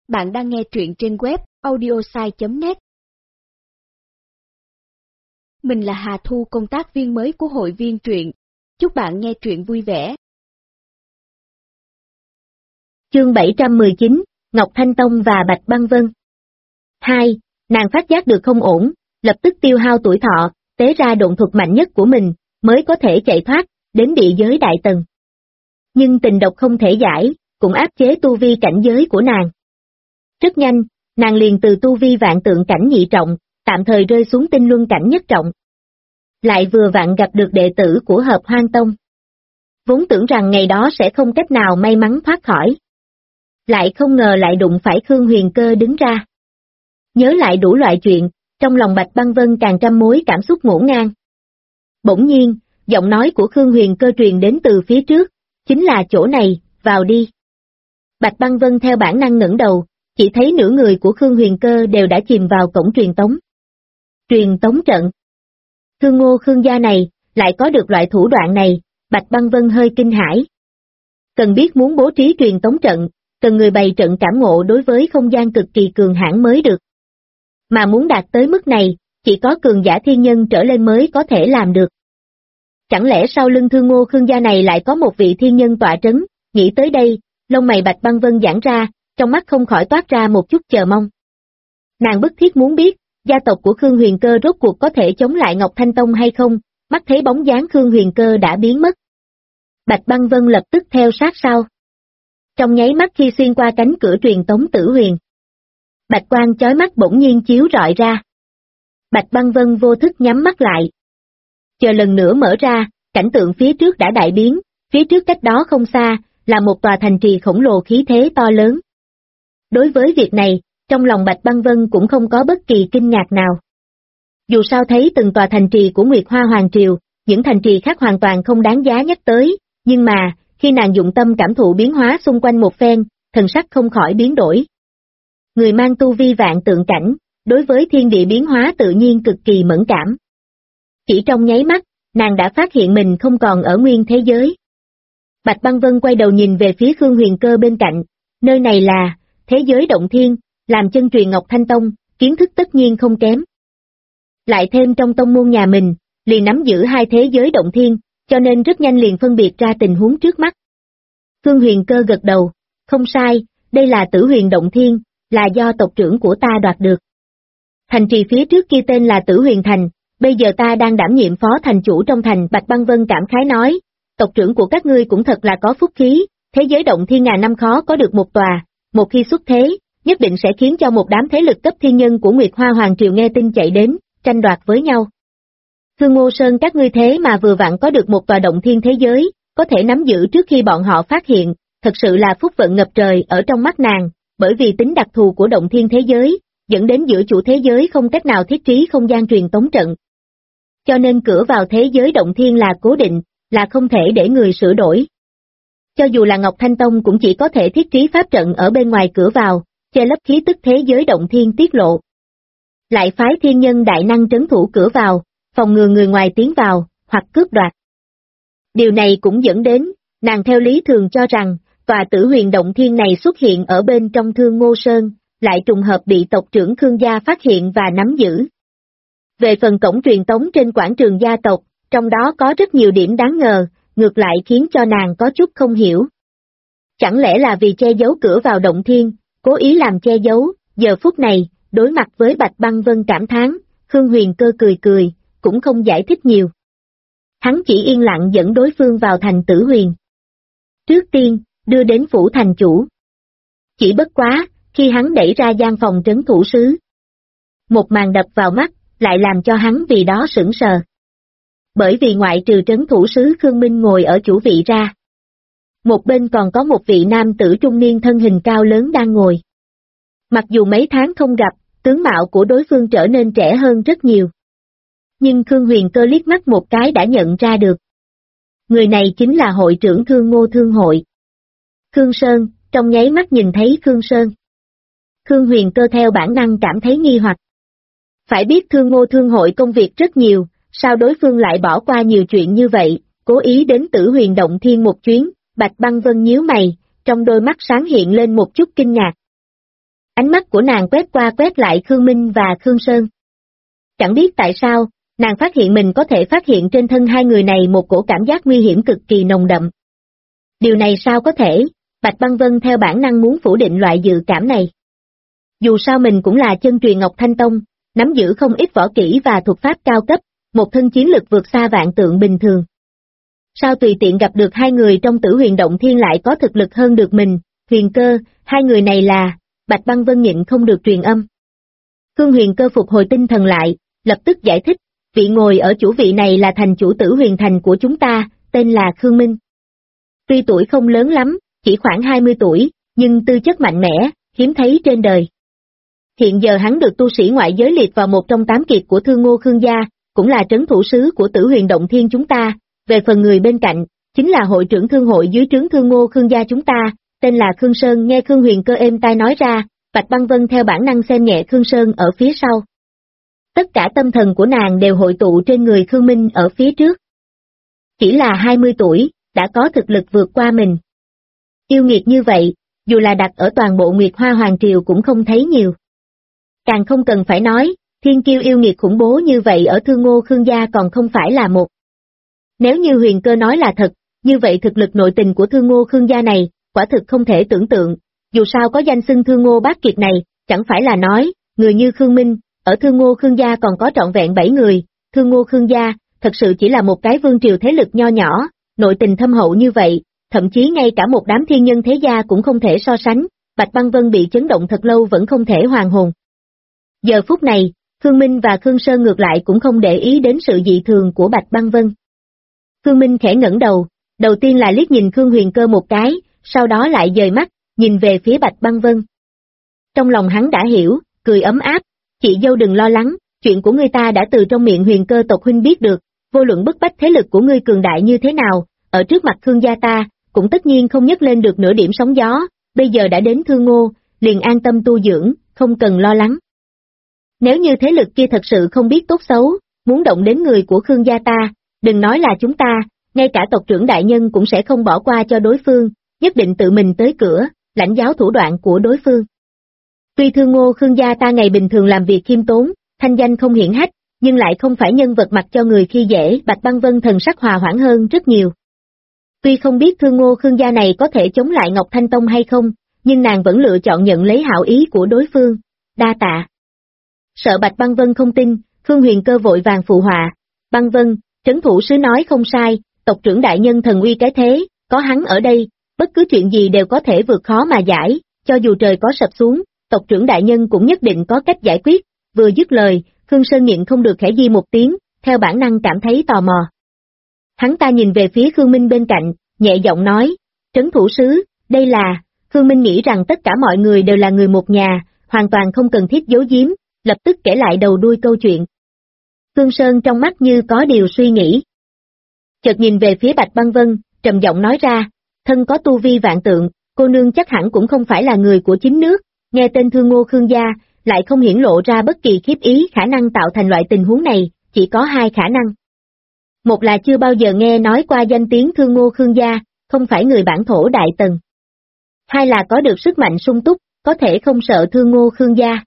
Bạn đang nghe truyện trên web audiosai.net. Mình là Hà Thu, công tác viên mới của hội viên truyện. Chúc bạn nghe truyện vui vẻ. Chương 719, Ngọc Thanh Tông và Bạch Băng Vân. 2. Nàng phát giác được không ổn, lập tức tiêu hao tuổi thọ, tế ra độn thuật mạnh nhất của mình, mới có thể chạy thoát, đến địa giới đại tầng. Nhưng tình độc không thể giải, cũng áp chế tu vi cảnh giới của nàng. Rất nhanh, nàng liền từ tu vi vạn tượng cảnh nhị trọng, tạm thời rơi xuống tinh luân cảnh nhất trọng. Lại vừa vặn gặp được đệ tử của Hợp Hoang Tông. Vốn tưởng rằng ngày đó sẽ không cách nào may mắn thoát khỏi. Lại không ngờ lại đụng phải Khương Huyền Cơ đứng ra. Nhớ lại đủ loại chuyện, trong lòng Bạch Băng Vân càng trăm mối cảm xúc ngổn ngang. Bỗng nhiên, giọng nói của Khương Huyền Cơ truyền đến từ phía trước, chính là chỗ này, vào đi. Bạch Băng Vân theo bản năng ngẩng đầu, chỉ thấy nửa người của Khương Huyền Cơ đều đã chìm vào cổng truyền tống. Truyền tống trận. Khương Ngô Khương gia này, lại có được loại thủ đoạn này, Bạch Băng Vân hơi kinh hãi. Cần biết muốn bố trí truyền tống trận, cần người bày trận cảm ngộ đối với không gian cực kỳ cường hãn mới được. Mà muốn đạt tới mức này, chỉ có cường giả thiên nhân trở lên mới có thể làm được. Chẳng lẽ sau lưng Khương Ngô Khương gia này lại có một vị thiên nhân tọa trấn, nghĩ tới đây, lông mày Bạch Băng Vân giãn ra, trong mắt không khỏi toát ra một chút chờ mong. Nàng bức thiết muốn biết, gia tộc của Khương Huyền Cơ rốt cuộc có thể chống lại Ngọc Thanh Tông hay không, mắt thấy bóng dáng Khương Huyền Cơ đã biến mất. Bạch Băng Vân lập tức theo sát sau. Trong nháy mắt khi xuyên qua cánh cửa truyền tống Tử Huyền, bạch quang chói mắt bỗng nhiên chiếu rọi ra. Bạch Băng Vân vô thức nhắm mắt lại. Chờ lần nữa mở ra, cảnh tượng phía trước đã đại biến, phía trước cách đó không xa, là một tòa thành trì khổng lồ khí thế to lớn. Đối với việc này, trong lòng Bạch Băng Vân cũng không có bất kỳ kinh ngạc nào. Dù sao thấy từng tòa thành trì của Nguyệt Hoa Hoàng Triều, những thành trì khác hoàn toàn không đáng giá nhắc tới, nhưng mà, khi nàng dụng tâm cảm thụ biến hóa xung quanh một phen, thần sắc không khỏi biến đổi. Người mang tu vi vạn tượng cảnh, đối với thiên địa biến hóa tự nhiên cực kỳ mẫn cảm. Chỉ trong nháy mắt, nàng đã phát hiện mình không còn ở nguyên thế giới. Bạch Băng Vân quay đầu nhìn về phía Khương Huyền Cơ bên cạnh, nơi này là thế giới động thiên, làm chân truyền Ngọc Thanh Tông, kiến thức tất nhiên không kém. Lại thêm trong tông môn nhà mình, liền nắm giữ hai thế giới động thiên, cho nên rất nhanh liền phân biệt ra tình huống trước mắt. Khương Huyền Cơ gật đầu, không sai, đây là Tử Huyền Động Thiên, là do tộc trưởng của ta đoạt được. Thành trì phía trước kia tên là Tử Huyền Thành, bây giờ ta đang đảm nhiệm phó thành chủ trong thành. Bạch Băng Vân cảm khái nói, tộc trưởng của các ngươi cũng thật là có phúc khí, thế giới động thiên ngàn năm khó có được một tòa, một khi xuất thế, nhất định sẽ khiến cho một đám thế lực cấp thiên nhân của Nguyệt Hoa Hoàng Triều nghe tin chạy đến, tranh đoạt với nhau. Khương Ngô Sơn các ngươi thế mà vừa vặn có được một tòa động thiên thế giới, có thể nắm giữ trước khi bọn họ phát hiện, thật sự là phúc vận ngập trời ở trong mắt nàng, bởi vì tính đặc thù của động thiên thế giới, dẫn đến giữa chủ thế giới không cách nào thiết trí không gian truyền tống trận. Cho nên cửa vào thế giới động thiên là cố định, là không thể để người sửa đổi. Cho dù là Ngọc Thanh Tông cũng chỉ có thể thiết trí pháp trận ở bên ngoài cửa vào, che lấp khí tức thế giới động thiên tiết lộ. Lại phái thiên nhân đại năng trấn thủ cửa vào, phòng ngừa người ngoài tiến vào, hoặc cướp đoạt. Điều này cũng dẫn đến, nàng theo lý thường cho rằng, tòa Tử Huyền Động Thiên này xuất hiện ở bên trong Thương Ngô Sơn, lại trùng hợp bị tộc trưởng Khương gia phát hiện và nắm giữ. Về phần cổng truyền tống trên quảng trường gia tộc, trong đó có rất nhiều điểm đáng ngờ, ngược lại khiến cho nàng có chút không hiểu. Chẳng lẽ là vì che giấu cửa vào động thiên, cố ý làm che giấu, giờ phút này, đối mặt với Bạch Băng Vân cảm thán, Khương Huyền Cơ cười cười, cũng không giải thích nhiều. Hắn chỉ yên lặng dẫn đối phương vào thành Tử Huyền. Trước tiên, đưa đến phủ thành chủ. Chỉ bất quá, khi hắn đẩy ra gian phòng trấn thủ sứ. Một màn đập vào mắt, lại làm cho hắn vì đó sững sờ. Bởi vì ngoại trừ trấn thủ sứ Khương Minh ngồi ở chủ vị ra. Một bên còn có một vị nam tử trung niên thân hình cao lớn đang ngồi. Mặc dù mấy tháng không gặp, tướng mạo của đối phương trở nên trẻ hơn rất nhiều. Nhưng Khương Huyền Cơ liếc mắt một cái đã nhận ra được. Người này chính là hội trưởng Thương Ngô Thương Hội. Khương Sơn, trong nháy mắt nhìn thấy Khương Sơn. Khương Huyền Cơ theo bản năng cảm thấy nghi hoặc. Phải biết Thương Ngô Thương Hội công việc rất nhiều, sao đối phương lại bỏ qua nhiều chuyện như vậy, cố ý đến Tử Huyền Động Thiên một chuyến. Bạch Băng Vân nhíu mày, trong đôi mắt sáng hiện lên một chút kinh ngạc. Ánh mắt của nàng quét qua quét lại Khương Minh và Khương Sơn. Chẳng biết tại sao, nàng phát hiện mình có thể phát hiện trên thân hai người này một cổ cảm giác nguy hiểm cực kỳ nồng đậm. Điều này sao có thể? Bạch Băng Vân theo bản năng muốn phủ định loại dự cảm này. Dù sao mình cũng là chân truyền Ngọc Thanh Tông, nắm giữ không ít võ kỹ và thuật pháp cao cấp, một thân chiến lực vượt xa vạn tượng bình thường. Sao tùy tiện gặp được hai người trong Tử Huyền Động Thiên lại có thực lực hơn được mình? Huyền Cơ, hai người này là... Bạch Băng Vân nhịn không được truyền âm. Khương Huyền Cơ phục hồi tinh thần lại, lập tức giải thích, vị ngồi ở chủ vị này là thành chủ Tử Huyền Thành của chúng ta, tên là Khương Minh. Tuy tuổi không lớn lắm, chỉ khoảng 20 tuổi, nhưng tư chất mạnh mẽ, hiếm thấy trên đời. Hiện giờ hắn được tu sĩ ngoại giới liệt vào một trong 8 kiệt của Thương Ngô Khương gia, cũng là trấn thủ sứ của Tử Huyền Động Thiên chúng ta. Về phần người bên cạnh, chính là hội trưởng thương hội dưới trướng Thương Ngô Khương gia chúng ta, tên là Khương Sơn. Nghe Khương Huyền Cơ êm tai nói ra, Bạch Băng Vân theo bản năng xem nhẹ Khương Sơn ở phía sau. Tất cả tâm thần của nàng đều hội tụ trên người Khương Minh ở phía trước. Chỉ là 20 tuổi, đã có thực lực vượt qua mình. Yêu nghiệt như vậy, dù là đặt ở toàn bộ Nguyệt Hoa Hoàng Triều cũng không thấy nhiều. Càng không cần phải nói, thiên kiêu yêu nghiệt khủng bố như vậy ở Thương Ngô Khương gia còn không phải là một. Nếu như Huyền Cơ nói là thật, như vậy thực lực nội tình của Thương Ngô Khương gia này, quả thực không thể tưởng tượng. Dù sao có danh xưng Thương Ngô Bát Kiệt này, chẳng phải là nói, người như Khương Minh, ở Thương Ngô Khương gia còn có trọn vẹn 7 người. Thương Ngô Khương gia, thật sự chỉ là một cái vương triều thế lực nho nhỏ, nội tình thâm hậu như vậy, thậm chí ngay cả một đám thiên nhân thế gia cũng không thể so sánh. Bạch Băng Vân bị chấn động thật lâu vẫn không thể hoàn hồn. Giờ phút này, Khương Minh và Khương Sơn ngược lại cũng không để ý đến sự dị thường của Bạch Băng Vân. Khương Minh khẽ ngẩng đầu, đầu tiên là liếc nhìn Khương Huyền Cơ một cái, sau đó lại dời mắt, nhìn về phía Bạch Băng Vân. Trong lòng hắn đã hiểu, cười ấm áp, chị dâu đừng lo lắng, chuyện của ngươi ta đã từ trong miệng Huyền Cơ tộc huynh biết được, vô luận bức bách thế lực của ngươi cường đại như thế nào, ở trước mặt Khương gia ta, cũng tất nhiên không nhấc lên được nửa điểm sóng gió, bây giờ đã đến Thương Ngô, liền an tâm tu dưỡng, không cần lo lắng. Nếu như thế lực kia thật sự không biết tốt xấu, muốn động đến người của Khương gia ta, đừng nói là chúng ta, ngay cả tộc trưởng đại nhân cũng sẽ không bỏ qua cho đối phương, nhất định tự mình tới cửa, lãnh giáo thủ đoạn của đối phương. Tuy Thương Ngô Khương gia ta ngày bình thường làm việc khiêm tốn, thanh danh không hiển hách, nhưng lại không phải nhân vật mặt cho người khi dễ. Bạch Băng Vân thần sắc hòa hoãn hơn rất nhiều. Tuy không biết Thương Ngô Khương gia này có thể chống lại Ngọc Thanh Tông hay không, nhưng nàng vẫn lựa chọn nhận lấy hảo ý của đối phương. Đa tạ. Sợ Bạch Băng Vân không tin, Khương Huyền Cơ vội vàng phụ họa. Băng Vân, trấn thủ sứ nói không sai, tộc trưởng đại nhân thần uy cái thế, có hắn ở đây, bất cứ chuyện gì đều có thể vượt khó mà giải, cho dù trời có sập xuống, tộc trưởng đại nhân cũng nhất định có cách giải quyết. Vừa dứt lời, Khương Sơn nhịn không được khẽ di một tiếng, theo bản năng cảm thấy tò mò. Hắn ta nhìn về phía Khương Minh bên cạnh, nhẹ giọng nói, trấn thủ sứ, đây là... Khương Minh nghĩ rằng tất cả mọi người đều là người một nhà, hoàn toàn không cần thiết giấu giếm, lập tức kể lại đầu đuôi câu chuyện. Khương Sơn trong mắt như có điều suy nghĩ. Chợt nhìn về phía Bạch Băng Vân, trầm giọng nói ra, thân có tu vi vạn tượng, cô nương chắc hẳn cũng không phải là người của chính nước, nghe tên Thương Ngô Khương gia, lại không hiển lộ ra bất kỳ khiếp ý. Khả năng tạo thành loại tình huống này, chỉ có hai khả năng. Một là chưa bao giờ nghe nói qua danh tiếng Thương Ngô Khương gia, không phải người bản thổ đại tần. Hai là có được sức mạnh sung túc, có thể không sợ Thương Ngô Khương gia.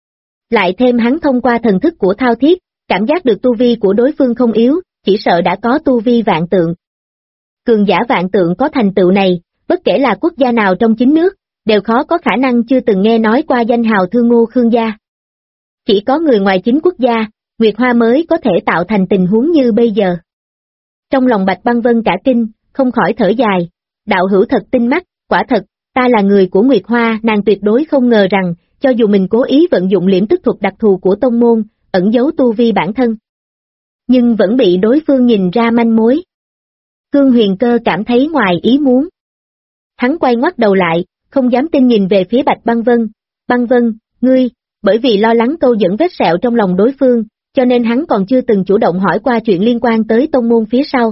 Lại thêm hắn thông qua thần thức của Thao Thiết, cảm giác được tu vi của đối phương không yếu, chỉ sợ đã có tu vi vạn tượng. Cường giả vạn tượng có thành tựu này, bất kể là quốc gia nào trong chính nước, đều khó có khả năng chưa từng nghe nói qua danh hào Thương Ngô Khương gia. Chỉ có người ngoài chính quốc gia, Nguyệt Hoa mới có thể tạo thành tình huống như bây giờ. Trong lòng Bạch Băng Vân cả kinh, không khỏi thở dài, đạo hữu thật tinh mắt, quả thật, ta là người của Nguyệt Hoa. Nàng tuyệt đối không ngờ rằng, cho dù mình cố ý vận dụng liễm tức thuật đặc thù của tông môn, ẩn giấu tu vi bản thân, nhưng vẫn bị đối phương nhìn ra manh mối. Khương Huyền Cơ cảm thấy ngoài ý muốn. Hắn quay ngoắt đầu lại, không dám tin nhìn về phía Bạch Băng Vân. Băng Vân, ngươi, bởi vì lo lắng câu dẫn vết sẹo trong lòng đối phương, cho nên hắn còn chưa từng chủ động hỏi qua chuyện liên quan tới tông môn phía sau.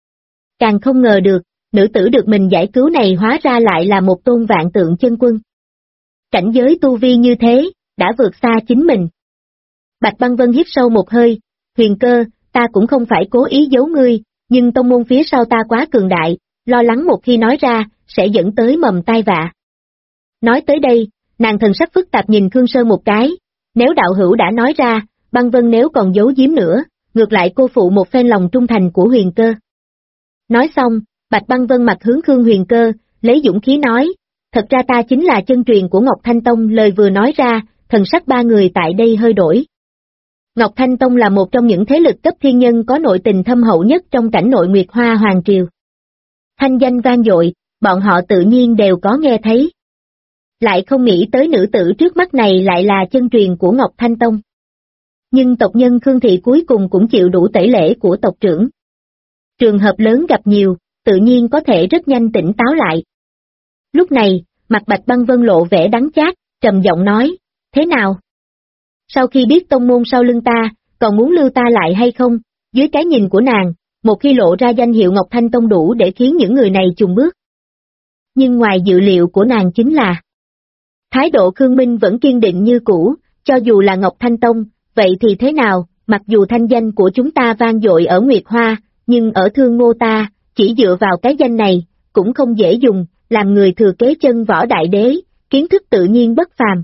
Càng không ngờ được, nữ tử được mình giải cứu này hóa ra lại là một tôn vạn tượng chân quân. Cảnh giới tu vi như thế, đã vượt xa chính mình. Bạch Băng Vân hít sâu một hơi, Huyền Cơ, ta cũng không phải cố ý giấu ngươi, nhưng tông môn phía sau ta quá cường đại, lo lắng một khi nói ra, sẽ dẫn tới mầm tai vạ. Nói tới đây, Nàng thần sắc phức tạp nhìn Khương Sơn một cái, nếu đạo hữu đã nói ra, băng vân nếu còn giấu giếm nữa, ngược lại cô phụ một phen lòng trung thành của Huyền Cơ. Nói xong, Bạch Băng Vân mặt hướng Khương Huyền Cơ, lấy dũng khí nói, thật ra ta chính là chân truyền của Ngọc Thanh Tông. Lời vừa nói ra, thần sắc ba người tại đây hơi đổi. Ngọc Thanh Tông là một trong những thế lực cấp thiên nhân có nội tình thâm hậu nhất trong cảnh nội Nguyệt Hoa Hoàng Triều. Thanh danh vang dội, bọn họ tự nhiên đều có nghe thấy. Lại không nghĩ tới nữ tử trước mắt này lại là chân truyền của Ngọc Thanh Tông. Nhưng tộc nhân Khương Thị cuối cùng cũng chịu đủ tẩy lễ của tộc trưởng. Trường hợp lớn gặp nhiều, tự nhiên có thể rất nhanh tỉnh táo lại. Lúc này, mặt Bạch Băng Vân lộ vẻ đắng chát, trầm giọng nói, thế nào? Sau khi biết tông môn sau lưng ta, còn muốn lưu ta lại hay không? Dưới cái nhìn của nàng, một khi lộ ra danh hiệu Ngọc Thanh Tông đủ để khiến những người này chùn bước. Nhưng ngoài dự liệu của nàng chính là, thái độ Khương Minh vẫn kiên định như cũ, cho dù là Ngọc Thanh Tông, vậy thì thế nào, mặc dù thanh danh của chúng ta vang dội ở Nguyệt Hoa, nhưng ở Thương Ngô ta, chỉ dựa vào cái danh này, cũng không dễ dùng, làm người thừa kế chân võ đại đế, kiến thức tự nhiên bất phàm.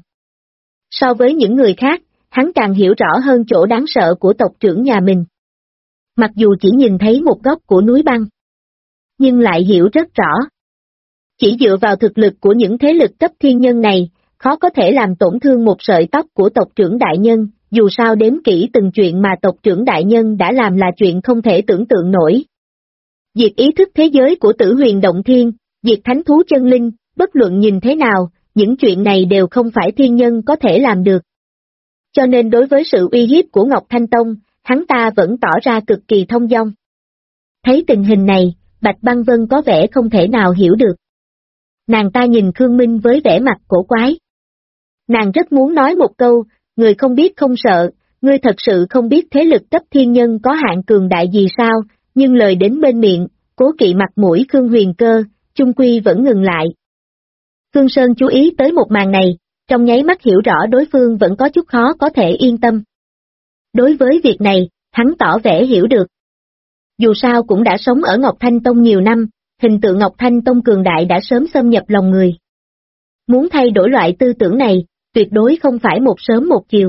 So với những người khác, hắn càng hiểu rõ hơn chỗ đáng sợ của tộc trưởng nhà mình. Mặc dù chỉ nhìn thấy một góc của núi băng, nhưng lại hiểu rất rõ. Chỉ dựa vào thực lực của những thế lực cấp thiên nhân này, khó có thể làm tổn thương một sợi tóc của tộc trưởng đại nhân, dù sao đếm kỹ từng chuyện mà tộc trưởng đại nhân đã làm là chuyện không thể tưởng tượng nổi. Diệt ý thức thế giới của Tử Huyền Động Thiên, diệt thánh thú chân linh, bất luận nhìn thế nào, những chuyện này đều không phải thiên nhân có thể làm được. Cho nên đối với sự uy hiếp của Ngọc Thanh Tông, hắn ta vẫn tỏ ra cực kỳ thông dong. Thấy tình hình này, Bạch Băng Vân có vẻ không thể nào hiểu được. Nàng ta nhìn Khương Minh với vẻ mặt cổ quái. Nàng rất muốn nói một câu, người không biết không sợ, ngươi thật sự không biết thế lực cấp thiên nhân có hạn cường đại gì sao, nhưng lời đến bên miệng, cố kỵ mặt mũi Khương Huyền Cơ, chung quy vẫn ngừng lại. Khương Sơn chú ý tới một màn này, trong nháy mắt hiểu rõ đối phương vẫn có chút khó có thể yên tâm. Đối với việc này, hắn tỏ vẻ hiểu được. Dù sao cũng đã sống ở Ngọc Thanh Tông nhiều năm, hình tượng Ngọc Thanh Tông cường đại đã sớm xâm nhập lòng người. Muốn thay đổi loại tư tưởng này, tuyệt đối không phải một sớm một chiều.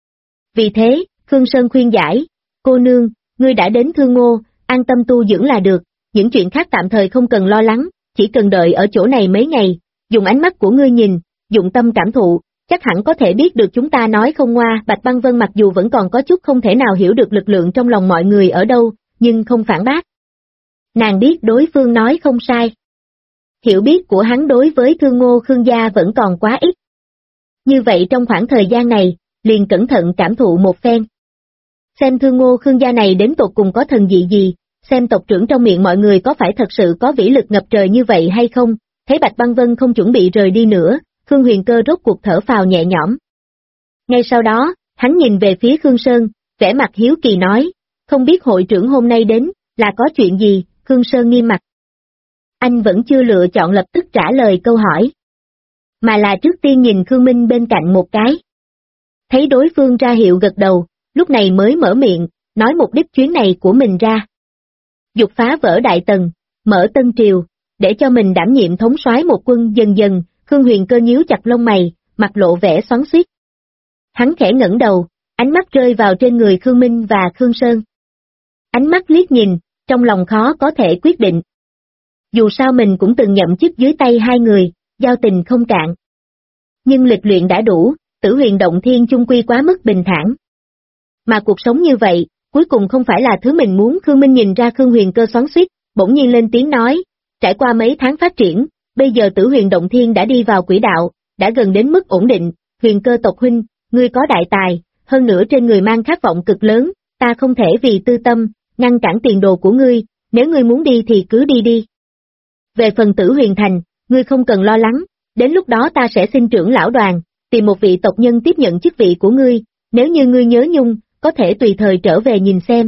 Vì thế, Khương Sơn khuyên giải, cô nương, ngươi đã đến Thương Ngô, an tâm tu dưỡng là được, những chuyện khác tạm thời không cần lo lắng, chỉ cần đợi ở chỗ này mấy ngày, dùng ánh mắt của ngươi nhìn, dụng tâm cảm thụ, chắc hẳn có thể biết được chúng ta nói không ngoa. Bạch Băng Vân mặc dù vẫn còn có chút không thể nào hiểu được lực lượng trong lòng mọi người ở đâu, nhưng không phản bác. Nàng biết đối phương nói không sai. Hiểu biết của hắn đối với Thương Ngô Khương gia vẫn còn quá ít. Như vậy trong khoảng thời gian này, liền cẩn thận cảm thụ một phen. Xem Thương Ngô Khương gia này đến tột cùng có thần dị gì, xem tộc trưởng trong miệng mọi người có phải thật sự có vĩ lực ngập trời như vậy hay không. Thấy Bạch Băng Vân không chuẩn bị rời đi nữa, Khương Huyền Cơ rốt cuộc thở phào nhẹ nhõm. Ngay sau đó, hắn nhìn về phía Khương Sơn, vẻ mặt hiếu kỳ nói, không biết hội trưởng hôm nay đến, là có chuyện gì? Khương Sơn nghiêm mặt. Anh vẫn chưa lựa chọn lập tức trả lời câu hỏi, mà là trước tiên nhìn Khương Minh bên cạnh một cái. Thấy đối phương ra hiệu gật đầu, lúc này mới mở miệng, nói mục đích chuyến này của mình ra. Dục phá vỡ Đại Tần, mở Tân Triều, để cho mình đảm nhiệm thống soái một quân. Dần dần, Khương Huyền Cơ nhíu chặt lông mày, mặt lộ vẻ xoắn xuýt. Hắn khẽ ngẩng đầu, ánh mắt rơi vào trên người Khương Minh và Khương Sơn. Ánh mắt liếc nhìn, trong lòng khó có thể quyết định. Dù sao mình cũng từng nhậm chức dưới tay hai người, giao tình không cạn. Nhưng lịch luyện đã đủ, Tử Huyền Động Thiên chung quy quá mức bình thản. Mà cuộc sống như vậy, cuối cùng không phải là thứ mình muốn. Khương Minh nhìn ra Khương Huyền Cơ xoắn xuýt, bỗng nhiên lên tiếng nói, trải qua mấy tháng phát triển, bây giờ Tử Huyền Động Thiên đã đi vào quỹ đạo, đã gần đến mức ổn định. Huyền Cơ tộc huynh, ngươi có đại tài, hơn nữa trên người mang khát vọng cực lớn, ta không thể vì tư tâm, ngăn cản tiền đồ của ngươi, nếu ngươi muốn đi thì cứ đi đi. Về phần Tử Huyền Thành, ngươi không cần lo lắng, đến lúc đó ta sẽ xin trưởng lão đoàn, tìm một vị tộc nhân tiếp nhận chức vị của ngươi, nếu như ngươi nhớ nhung, có thể tùy thời trở về nhìn xem.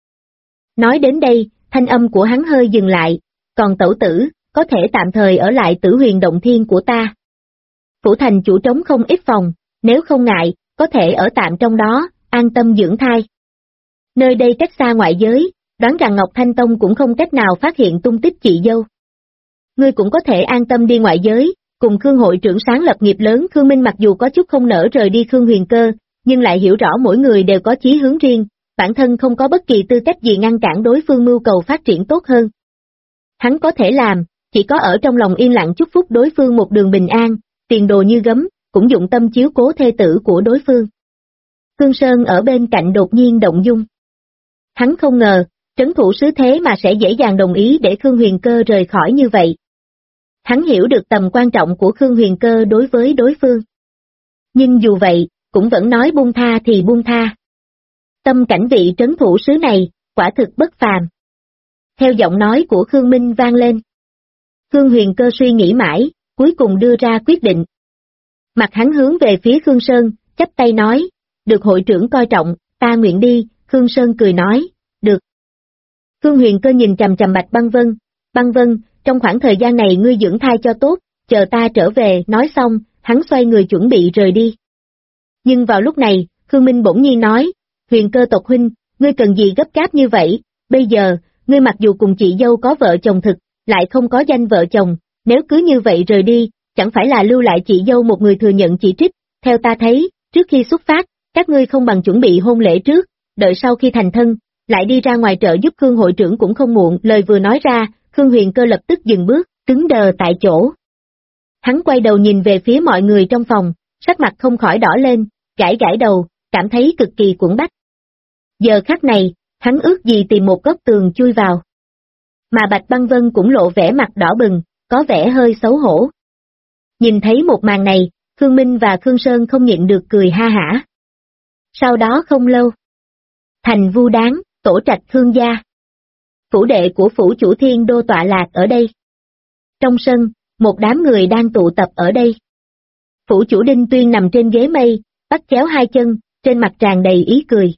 Nói đến đây, thanh âm của hắn hơi dừng lại, còn tẩu tử, có thể tạm thời ở lại Tử Huyền Động Thiên của ta. Phủ thành chủ trống không ít phòng, nếu không ngại, có thể ở tạm trong đó, an tâm dưỡng thai. Nơi đây cách xa ngoại giới, đoán rằng Ngọc Thanh Tông cũng không cách nào phát hiện tung tích chị dâu. Ngươi cũng có thể an tâm đi ngoại giới, Cùng Khương hội trưởng sáng lập nghiệp lớn Khương Minh mặc dù có chút không nỡ rời đi Khương Huyền Cơ, nhưng lại hiểu rõ mỗi người đều có chí hướng riêng, bản thân không có bất kỳ tư cách gì ngăn cản đối phương mưu cầu phát triển tốt hơn. Hắn có thể làm, chỉ có ở trong lòng yên lặng chúc phúc đối phương một đường bình an, tiền đồ như gấm, cũng dụng tâm chiếu cố thê tử của đối phương. Khương Sơn ở bên cạnh đột nhiên động dung. Hắn không ngờ, trấn thủ sứ thế mà sẽ dễ dàng đồng ý để Khương Huyền Cơ rời khỏi như vậy. Hắn hiểu được tầm quan trọng của Khương Huyền Cơ đối với đối phương. Nhưng dù vậy, cũng vẫn nói buông tha thì buông tha. Tâm cảnh vị trấn thủ sứ này, quả thực bất phàm. Theo giọng nói của Khương Minh vang lên. Khương Huyền Cơ suy nghĩ mãi, cuối cùng đưa ra quyết định. Mặt hắn hướng về phía Khương Sơn, chắp tay nói, được hội trưởng coi trọng, ta nguyện đi. Khương Sơn cười nói, được. Khương Huyền Cơ nhìn chằm chằm Bạch Băng Vân, trong khoảng thời gian này ngươi dưỡng thai cho tốt, chờ ta trở về. Nói xong, hắn xoay người chuẩn bị rời đi. Nhưng vào lúc này, Khương Minh bỗng nhiên nói, Huyền Cơ tộc huynh, ngươi cần gì gấp gáp như vậy, bây giờ, ngươi mặc dù cùng chị dâu có vợ chồng thực, lại không có danh vợ chồng, nếu cứ như vậy rời đi, chẳng phải là lưu lại chị dâu một người thừa nhận chỉ trích, theo ta thấy, trước khi xuất phát, các ngươi không bằng chuẩn bị hôn lễ trước, đợi sau khi thành thân, lại đi ra ngoài trợ giúp Khương hội trưởng cũng không muộn. Lời vừa nói ra, Khương Huyền Cơ lập tức dừng bước, cứng đờ tại chỗ. Hắn quay đầu nhìn về phía mọi người trong phòng, sắc mặt không khỏi đỏ lên, gãi đầu, cảm thấy cực kỳ quẫn bách. Giờ khắc này, hắn ước gì tìm một góc tường chui vào. Mà Bạch Băng Vân cũng lộ vẻ mặt đỏ bừng, có vẻ hơi xấu hổ. Nhìn thấy một màn này, Khương Minh và Khương Sơn không nhịn được cười ha hả. Sau đó không lâu, thành Vu Đáng, tổ trạch Khương gia. Phủ đệ của phủ chủ Thiên Đô tọa lạc ở đây. Trong sân, một đám người đang tụ tập ở đây. Phủ chủ Đinh Tuyên nằm trên ghế mây, bắt chéo hai chân, trên mặt tràn đầy ý cười.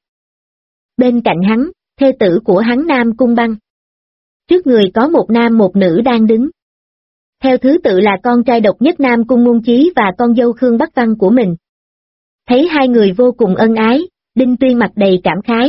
Bên cạnh hắn, thê tử của hắn Nam Cung Băng. Trước người có một nam một nữ đang đứng. Theo thứ tự là con trai độc nhất Nam Cung Ngôn Chí và con dâu Khương Bắc Văn của mình. Thấy hai người vô cùng ân ái, Đinh Tuyên mặt đầy cảm khái.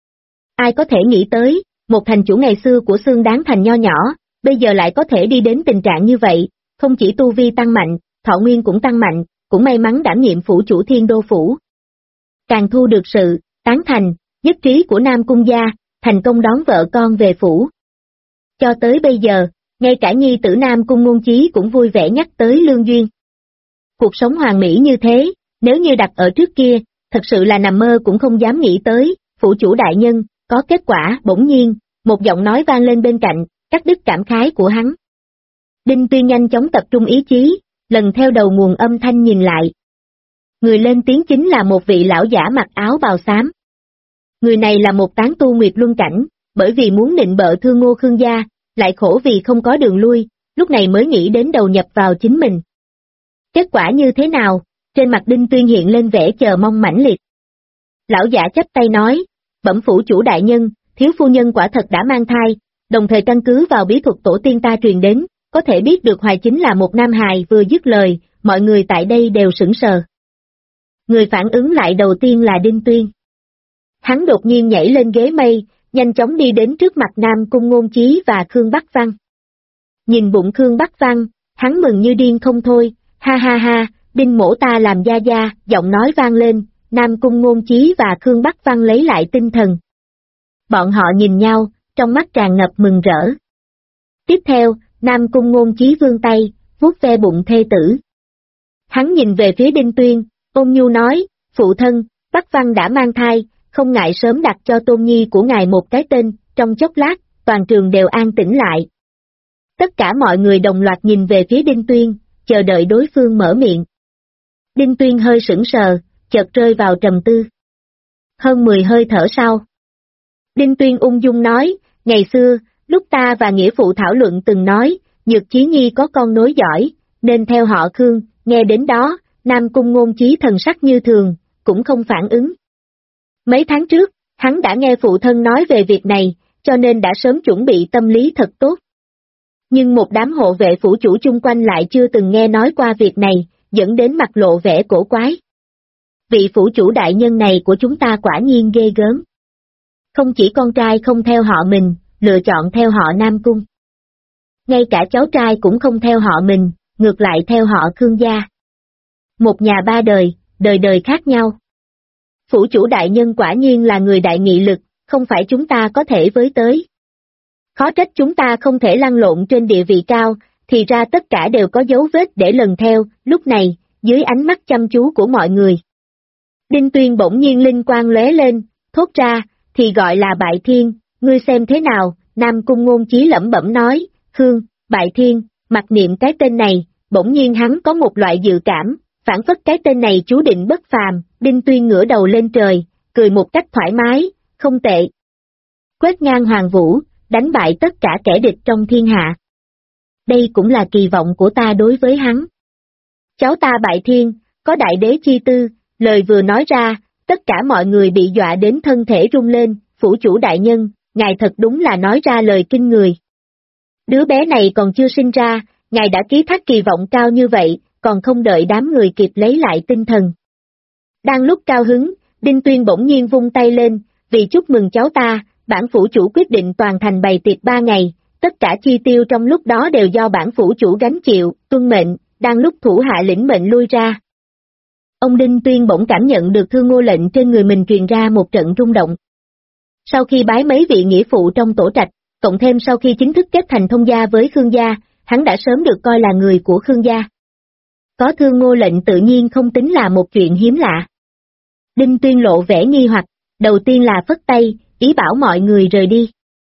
Ai có thể nghĩ tới, một thành chủ ngày xưa của Xương Đáng Thành nho nhỏ, bây giờ lại có thể đi đến tình trạng như vậy, không chỉ tu vi tăng mạnh, thọ nguyên cũng tăng mạnh, cũng may mắn đảm nhiệm phủ chủ Thiên Đô phủ. Càng thu được sự tán thành, nhất trí của Nam Cung gia, thành công đón vợ con về phủ. Cho tới bây giờ, ngay cả nhi tử Nam Cung Ngôn Chí cũng vui vẻ nhắc tới lương duyên. Cuộc sống hoàn mỹ như thế, nếu như đặt ở trước kia, thật sự là nằm mơ cũng không dám nghĩ tới. Phủ chủ đại nhân, có kết quả. Bỗng nhiên, một giọng nói vang lên bên cạnh, cắt đứt cảm khái của hắn. Đinh Tuyên nhanh chóng tập trung ý chí, lần theo đầu nguồn âm thanh nhìn lại. Người lên tiếng chính là một vị lão giả mặc áo bào xám. Người này là một tán tu Nguyệt Luân Cảnh, bởi vì muốn nịnh bợ Thương Ngô Khương gia, lại khổ vì không có đường lui, lúc này mới nghĩ đến đầu nhập vào chính mình. Kết quả như thế nào? Trên mặt Đinh Tuyên hiện lên vẻ chờ mong mãnh liệt. Lão giả chắp tay nói, bẩm phủ chủ đại nhân, thiếu phu nhân quả thật đã mang thai, đồng thời căn cứ vào bí thuật tổ tiên ta truyền đến, có thể biết được hoài chính là một nam hài. Vừa dứt lời, mọi người tại đây đều sững sờ. Người phản ứng lại đầu tiên là Đinh Tuyên. Hắn đột nhiên nhảy lên ghế mây, nhanh chóng đi đến trước mặt Nam Cung Ngôn Chí và Khương Bắc Văn. Nhìn bụng Khương Bắc Văn, hắn mừng như điên không thôi, ha ha ha, Đinh mỗ ta làm gia gia. Giọng nói vang lên, Nam Cung Ngôn Chí và Khương Bắc Văn lấy lại tinh thần. Bọn họ nhìn nhau, trong mắt tràn ngập mừng rỡ. Tiếp theo, Nam Cung Ngôn Chí vươn tay, vuốt ve bụng thê tử. Hắn nhìn về phía Đinh Tuyên, ôn nhu nói, phụ thân, Bắc Văn đã mang thai, không ngại sớm đặt cho tôn nhi của ngài một cái tên. Trong chốc lát, toàn trường đều an tĩnh lại. Tất cả mọi người đồng loạt nhìn về phía Đinh Tuyên, chờ đợi đối phương mở miệng. Đinh Tuyên hơi sững sờ, chợt rơi vào trầm tư. Hơn 10 hơi thở sau, Đinh Tuyên ung dung nói, ngày xưa, lúc ta và nghĩa phụ thảo luận từng nói, Nhược Chí Nhi có con nối giỏi, nên theo họ Khương. Nghe đến đó, Nam Cung Ngôn Chí thần sắc như thường, cũng không phản ứng. Mấy tháng trước, hắn đã nghe phụ thân nói về việc này, cho nên đã sớm chuẩn bị tâm lý thật tốt. Nhưng một đám hộ vệ phủ chủ chung quanh lại chưa từng nghe nói qua việc này, dẫn đến mặt lộ vẻ cổ quái. Vị phủ chủ đại nhân này của chúng ta quả nhiên ghê gớm. Không chỉ con trai không theo họ mình, lựa chọn theo họ Nam Cung. Ngay cả cháu trai cũng không theo họ mình, ngược lại theo họ Khương gia. Một nhà ba đời, đời đời khác nhau. Phủ chủ đại nhân quả nhiên là người đại nghị lực, không phải chúng ta có thể với tới. Khó trách chúng ta không thể lăn lộn trên địa vị cao, thì ra tất cả đều có dấu vết để lần theo. Lúc này, dưới ánh mắt chăm chú của mọi người, Đinh Tuyên bỗng nhiên linh quang lóe lên, thốt ra, thì gọi là Bại Thiên, ngươi xem thế nào? Nam Cung Ngôn Chí lẩm bẩm nói, Khương, Bại Thiên, mặc niệm cái tên này, bỗng nhiên hắn có một loại dự cảm, phản phất cái tên này chú định bất phàm. Đinh Tuyên ngửa đầu lên trời, cười một cách thoải mái, không tệ. Quét ngang hoàng vũ, đánh bại tất cả kẻ địch trong thiên hạ. Đây cũng là kỳ vọng của ta đối với hắn. Cháu ta Bại Thiên, có đại đế chi tư, lời vừa nói ra, tất cả mọi người bị dọa đến thân thể rung lên. Phủ chủ đại nhân, ngài thật đúng là nói ra lời kinh người. Đứa bé này còn chưa sinh ra, ngài đã ký thác kỳ vọng cao như vậy, còn không đợi đám người kịp lấy lại tinh thần. Đang lúc cao hứng, Đinh Tuyên bỗng nhiên vung tay lên, vì chúc mừng cháu ta, bản phủ chủ quyết định toàn thành bày tiệc 3 ngày, tất cả chi tiêu trong lúc đó đều do bản phủ chủ gánh chịu, tuân mệnh. Đang lúc thủ hạ lĩnh mệnh lui ra, ông Đinh Tuyên bỗng cảm nhận được Thương Ngô lệnh trên người mình truyền ra một trận rung động. Sau khi bái mấy vị nghĩa phụ trong tổ trạch, cộng thêm sau khi chính thức kết thành thông gia với Khương gia, hắn đã sớm được coi là người của Khương gia. Có Thương Ngô lệnh tự nhiên không tính là một chuyện hiếm lạ. Đinh Tuyên lộ vẻ nghi hoặc, đầu tiên là phất tay, ý bảo mọi người rời đi.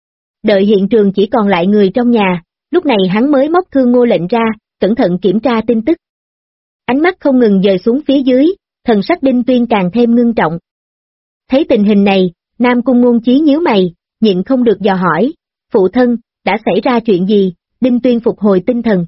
Đợi hiện trường chỉ còn lại người trong nhà, lúc này hắn mới móc Thương Ngô lệnh ra, cẩn thận kiểm tra tin tức. Ánh mắt không ngừng dời xuống phía dưới, thần sắc Đinh Tuyên càng thêm ngưng trọng. Thấy tình hình này, Nam Cung Ngôn Chí nhíu mày, nhịn không được dò hỏi, phụ thân, đã xảy ra chuyện gì? Đinh Tuyên phục hồi tinh thần.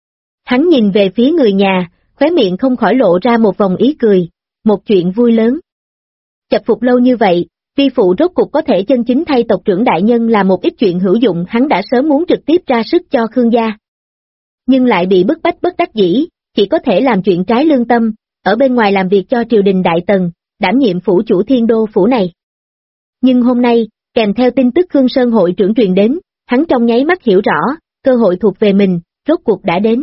Hắn nhìn về phía người nhà, khóe miệng không khỏi lộ ra một vòng ý cười, một chuyện vui lớn. Chập phục lâu như vậy, vi phụ rốt cục có thể chân chính thay tộc trưởng đại nhân là một ít chuyện hữu dụng, hắn đã sớm muốn trực tiếp ra sức cho Khương gia. Nhưng lại bị bức bách bất đắc dĩ, chỉ có thể làm chuyện trái lương tâm, ở bên ngoài làm việc cho triều đình Đại Tần, đảm nhiệm phủ chủ Thiên Đô phủ này. Nhưng hôm nay, kèm theo tin tức Khương Sơn hội trưởng truyền đến, hắn trong nháy mắt hiểu rõ, cơ hội thuộc về mình, rốt cuộc đã đến.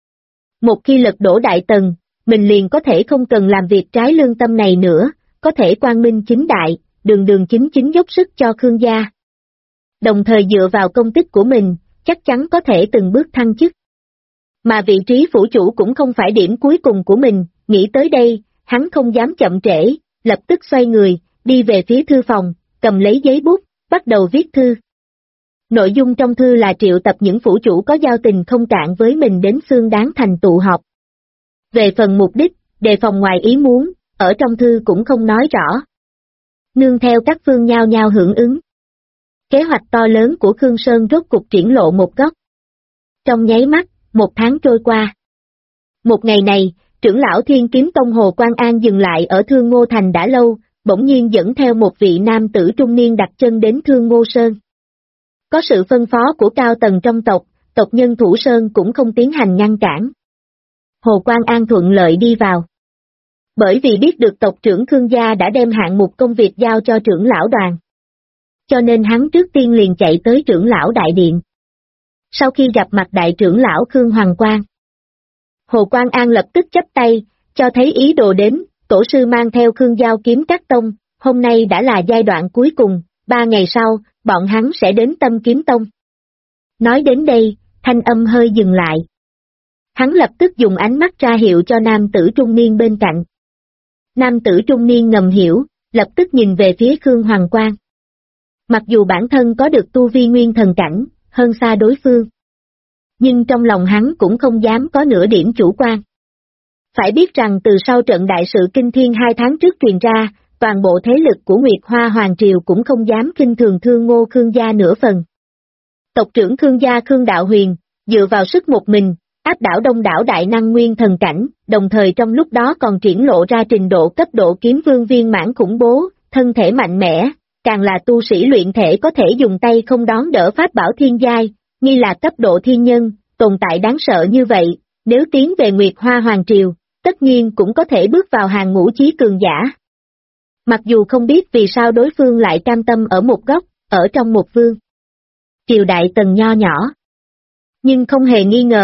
Một khi lật đổ Đại Tần, mình liền có thể không cần làm việc trái lương tâm này nữa, có thể quang minh chính đại, đường đường chính chính dốc sức cho Khương gia. Đồng thời dựa vào công tích của mình, chắc chắn có thể từng bước thăng chức. Mà vị trí phủ chủ cũng không phải điểm cuối cùng của mình, nghĩ tới đây, hắn không dám chậm trễ, lập tức xoay người, đi về phía thư phòng, cầm lấy giấy bút, bắt đầu viết thư. Nội dung trong thư là triệu tập những phủ chủ có giao tình không cạn với mình đến Xương Đáng Thành tụ họp. Về phần mục đích, đề phòng ngoài ý muốn, ở trong thư cũng không nói rõ. Nương theo các phương nhao nhao hưởng ứng. Kế hoạch to lớn của Khương Sơn rốt cục triển lộ một góc. Trong nháy mắt, 1 tháng trôi qua. Một ngày này, trưởng lão Thiên Kiếm Tông Hồ Quang An dừng lại ở Thương Ngô Thành đã lâu, bỗng nhiên dẫn theo một vị nam tử trung niên đặt chân đến Thương Ngô Sơn. Có sự phân phó của cao tầng trong tộc, tộc nhân Thủ Sơn cũng không tiến hành ngăn cản. Hồ Quang An thuận lợi đi vào. Bởi vì biết được tộc trưởng Khương gia đã đem hạng mục công việc giao cho trưởng lão đoàn. Cho nên hắn trước tiên liền chạy tới trưởng lão đại điện. Sau khi gặp mặt đại trưởng lão Khương Hoàng Quang, Hồ Quang An lập tức chắp tay, cho thấy ý đồ đến, tổ sư mang theo Khương Giao Kiếm Các Tông, hôm nay đã là giai đoạn cuối cùng, 3 ngày sau, bọn hắn sẽ đến Tâm Kiếm Tông. Nói đến đây, thanh âm hơi dừng lại. Hắn lập tức dùng ánh mắt ra hiệu cho nam tử trung niên bên cạnh. Nam tử trung niên ngầm hiểu, lập tức nhìn về phía Khương Hoàng Quang. Mặc dù bản thân có được tu vi nguyên thần cảnh, hơn xa đối phương. Nhưng trong lòng hắn cũng không dám có nửa điểm chủ quan. Phải biết rằng từ sau trận đại sự kinh thiên 2 tháng trước truyền ra, toàn bộ thế lực của Nguyệt Hoa Hoàng Triều cũng không dám khinh thường Thương Ngô Khương gia nửa phần. Tộc trưởng Khương gia Khương Đạo Huyền, dựa vào sức một mình, áp đảo đông đảo đại năng nguyên thần cảnh, đồng thời trong lúc đó còn triển lộ ra trình độ cấp độ kiếm vương viên mãn khủng bố, thân thể mạnh mẽ, càng là tu sĩ luyện thể có thể dùng tay không đón đỡ pháp bảo thiên giai, nghi là cấp độ thiên nhân, tồn tại đáng sợ như vậy, nếu tiến về Nguyệt Hoa Hoàng Triều, tất nhiên cũng có thể bước vào hàng ngũ chí cường giả. Mặc dù không biết vì sao đối phương lại cam tâm ở một góc, ở trong một vương triều Đại Tần nho nhỏ. Nhưng không hề nghi ngờ,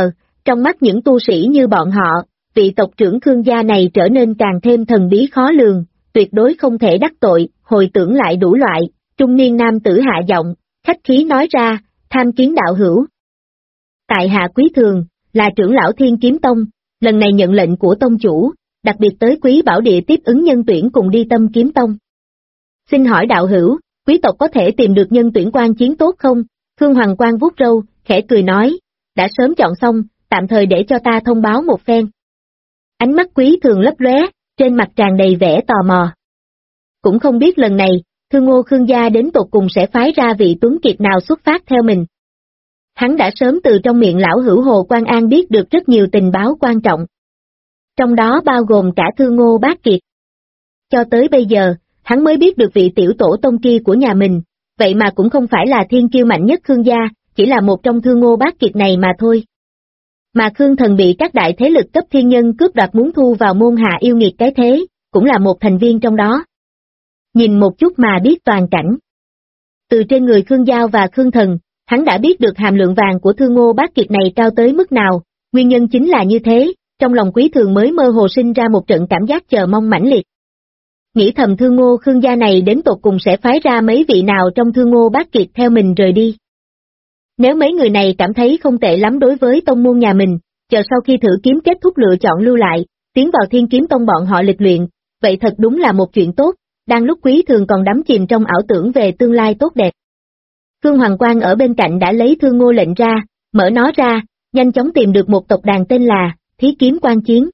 Trong mắt những tu sĩ như bọn họ, vị tộc trưởng Khương gia này trở nên càng thêm thần bí khó lường, tuyệt đối không thể đắc tội, hồi tưởng lại đủ loại, trung niên nam tử hạ giọng, khách khí nói ra, tham kiến đạo hữu. Tại hạ Quý Thường, là trưởng lão Thiên Kiếm Tông, lần này nhận lệnh của tông chủ, đặc biệt tới Quý Bảo Địa tiếp ứng nhân tuyển cùng đi Tâm Kiếm Tông. Xin hỏi đạo hữu, quý tộc có thể tìm được nhân tuyển quan chiến tốt không? Khương Hoàng Quang vuốt râu, khẽ cười nói, đã sớm chọn xong, tạm thời để cho ta thông báo một phen. Ánh mắt Quý Thường lấp lóe, trên mặt tràn đầy vẻ tò mò. Cũng không biết lần này, Thương Ngô Khương gia đến tột cùng sẽ phái ra vị tuấn kiệt nào xuất phát theo mình. Hắn đã sớm từ trong miệng lão hữu Hồ Quan An biết được rất nhiều tình báo quan trọng. Trong đó bao gồm cả Thương Ngô Bác Kiệt. Cho tới bây giờ, hắn mới biết được vị tiểu tổ tông kia của nhà mình, vậy mà cũng không phải là thiên kiêu mạnh nhất Khương gia, chỉ là một trong Thương Ngô Bác Kiệt này mà thôi. Mà Khương Thần bị các đại thế lực cấp thiên nhân cướp đoạt muốn thu vào môn hạ yêu nghiệt cái thế, cũng là một thành viên trong đó. Nhìn một chút mà biết toàn cảnh. Từ trên người Khương Giao và Khương Thần, hắn đã biết được hàm lượng vàng của Thương Ngô Bác Kiệt này cao tới mức nào, nguyên nhân chính là như thế, trong lòng Quý Thường mới mơ hồ sinh ra một trận cảm giác chờ mong mãnh liệt. Nghĩ thầm Thương Ngô Khương gia này đến tột cùng sẽ phái ra mấy vị nào trong Thương Ngô Bác Kiệt theo mình rời đi. Nếu mấy người này cảm thấy không tệ lắm đối với tông môn nhà mình, chờ sau khi thử kiếm kết thúc lựa chọn lưu lại, tiến vào Thiên Kiếm Tông bọn họ lịch luyện, vậy thật đúng là một chuyện tốt, đang lúc Quý Thường còn đắm chìm trong ảo tưởng về tương lai tốt đẹp. Khương Hoàng Quang ở bên cạnh đã lấy Thương Ngô lệnh ra, mở nó ra, nhanh chóng tìm được một tộc đàn tên là Thí Kiếm Quan Chiến.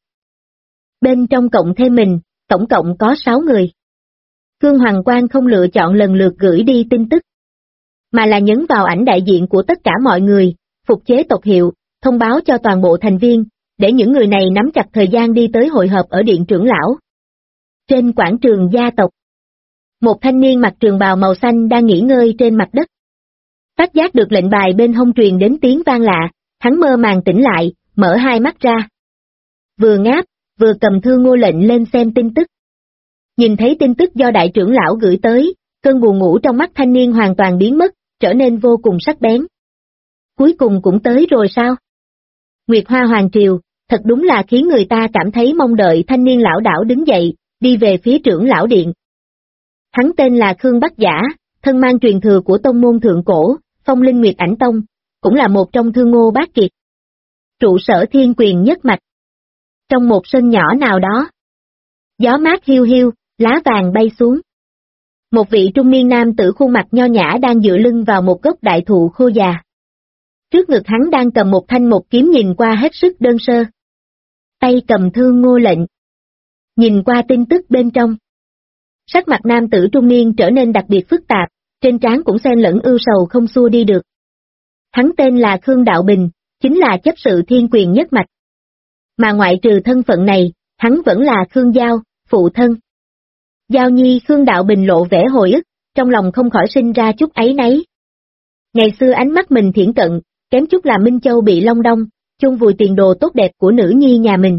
Bên trong cộng thêm mình, tổng cộng có 6 người. Khương Hoàng Quang không lựa chọn lần lượt gửi đi tin tức, mà là nhấn vào ảnh đại diện của tất cả mọi người, phục chế tộc hiệu, thông báo cho toàn bộ thành viên, để những người này nắm chặt thời gian đi tới hội họp ở điện trưởng lão. Trên quảng trường gia tộc, một thanh niên mặc trường bào màu xanh đang nghỉ ngơi trên mặt đất. Phát giác được lệnh bài bên hông truyền đến tiếng vang lạ, hắn mơ màng tỉnh lại, mở hai mắt ra. Vừa ngáp, vừa cầm Thương Ngô lệnh lên xem tin tức. Nhìn thấy tin tức do đại trưởng lão gửi tới, cơn buồn ngủ trong mắt thanh niên hoàn toàn biến mất, trở nên vô cùng sắc bén. Cuối cùng cũng tới rồi sao? Nguyệt Hoa Hoàng Triều, thật đúng là khiến người ta cảm thấy mong đợi. Thanh niên lão đảo đứng dậy, đi về phía trưởng lão điện. Hắn tên là Khương Bắc Giả, thân mang truyền thừa của tông môn thượng cổ, Phong Linh Nguyệt Ảnh Tông, cũng là một trong Thương Ngô Bác Kiệt. Trụ sở Thiên Quyền nhất mạch. Trong một sân nhỏ nào đó, gió mát hiu hiu, lá vàng bay xuống. Một vị trung niên nam tử khuôn mặt nho nhã đang dựa lưng vào một gốc đại thụ khô già. Trước ngực hắn đang cầm một thanh một kiếm nhìn qua hết sức đơn sơ. Tay cầm Thương Ngô lệnh. Nhìn qua tin tức bên trong. Sắc mặt nam tử trung niên trở nên đặc biệt phức tạp, trên trán cũng xen lẫn ưu sầu không xua đi được. Hắn tên là Khương Đạo Bình, chính là chấp sự Thiên Quyền nhất mạch. Mà ngoại trừ thân phận này, hắn vẫn là Khương Giao, phụ thân. Giao nhi Khương Đạo Bình lộ vẻ hồi ức, trong lòng không khỏi sinh ra chút áy náy. Ngày xưa ánh mắt mình thiển cận, kém chút là Minh Châu bị long đong, chôn vùi tiền đồ tốt đẹp của nữ nhi nhà mình.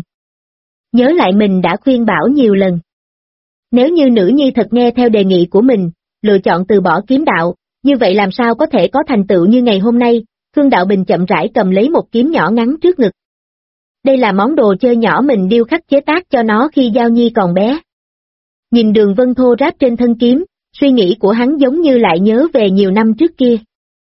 Nhớ lại mình đã khuyên bảo nhiều lần. Nếu như nữ nhi thật nghe theo đề nghị của mình, lựa chọn từ bỏ kiếm đạo, như vậy làm sao có thể có thành tựu như ngày hôm nay. Khương Đạo Bình chậm rãi cầm lấy một kiếm nhỏ ngắn trước ngực. Đây là món đồ chơi nhỏ mình điêu khắc chế tác cho nó khi Giao nhi còn bé. Nhìn đường vân thô ráp trên thân kiếm, suy nghĩ của hắn giống như lại nhớ về nhiều năm trước kia.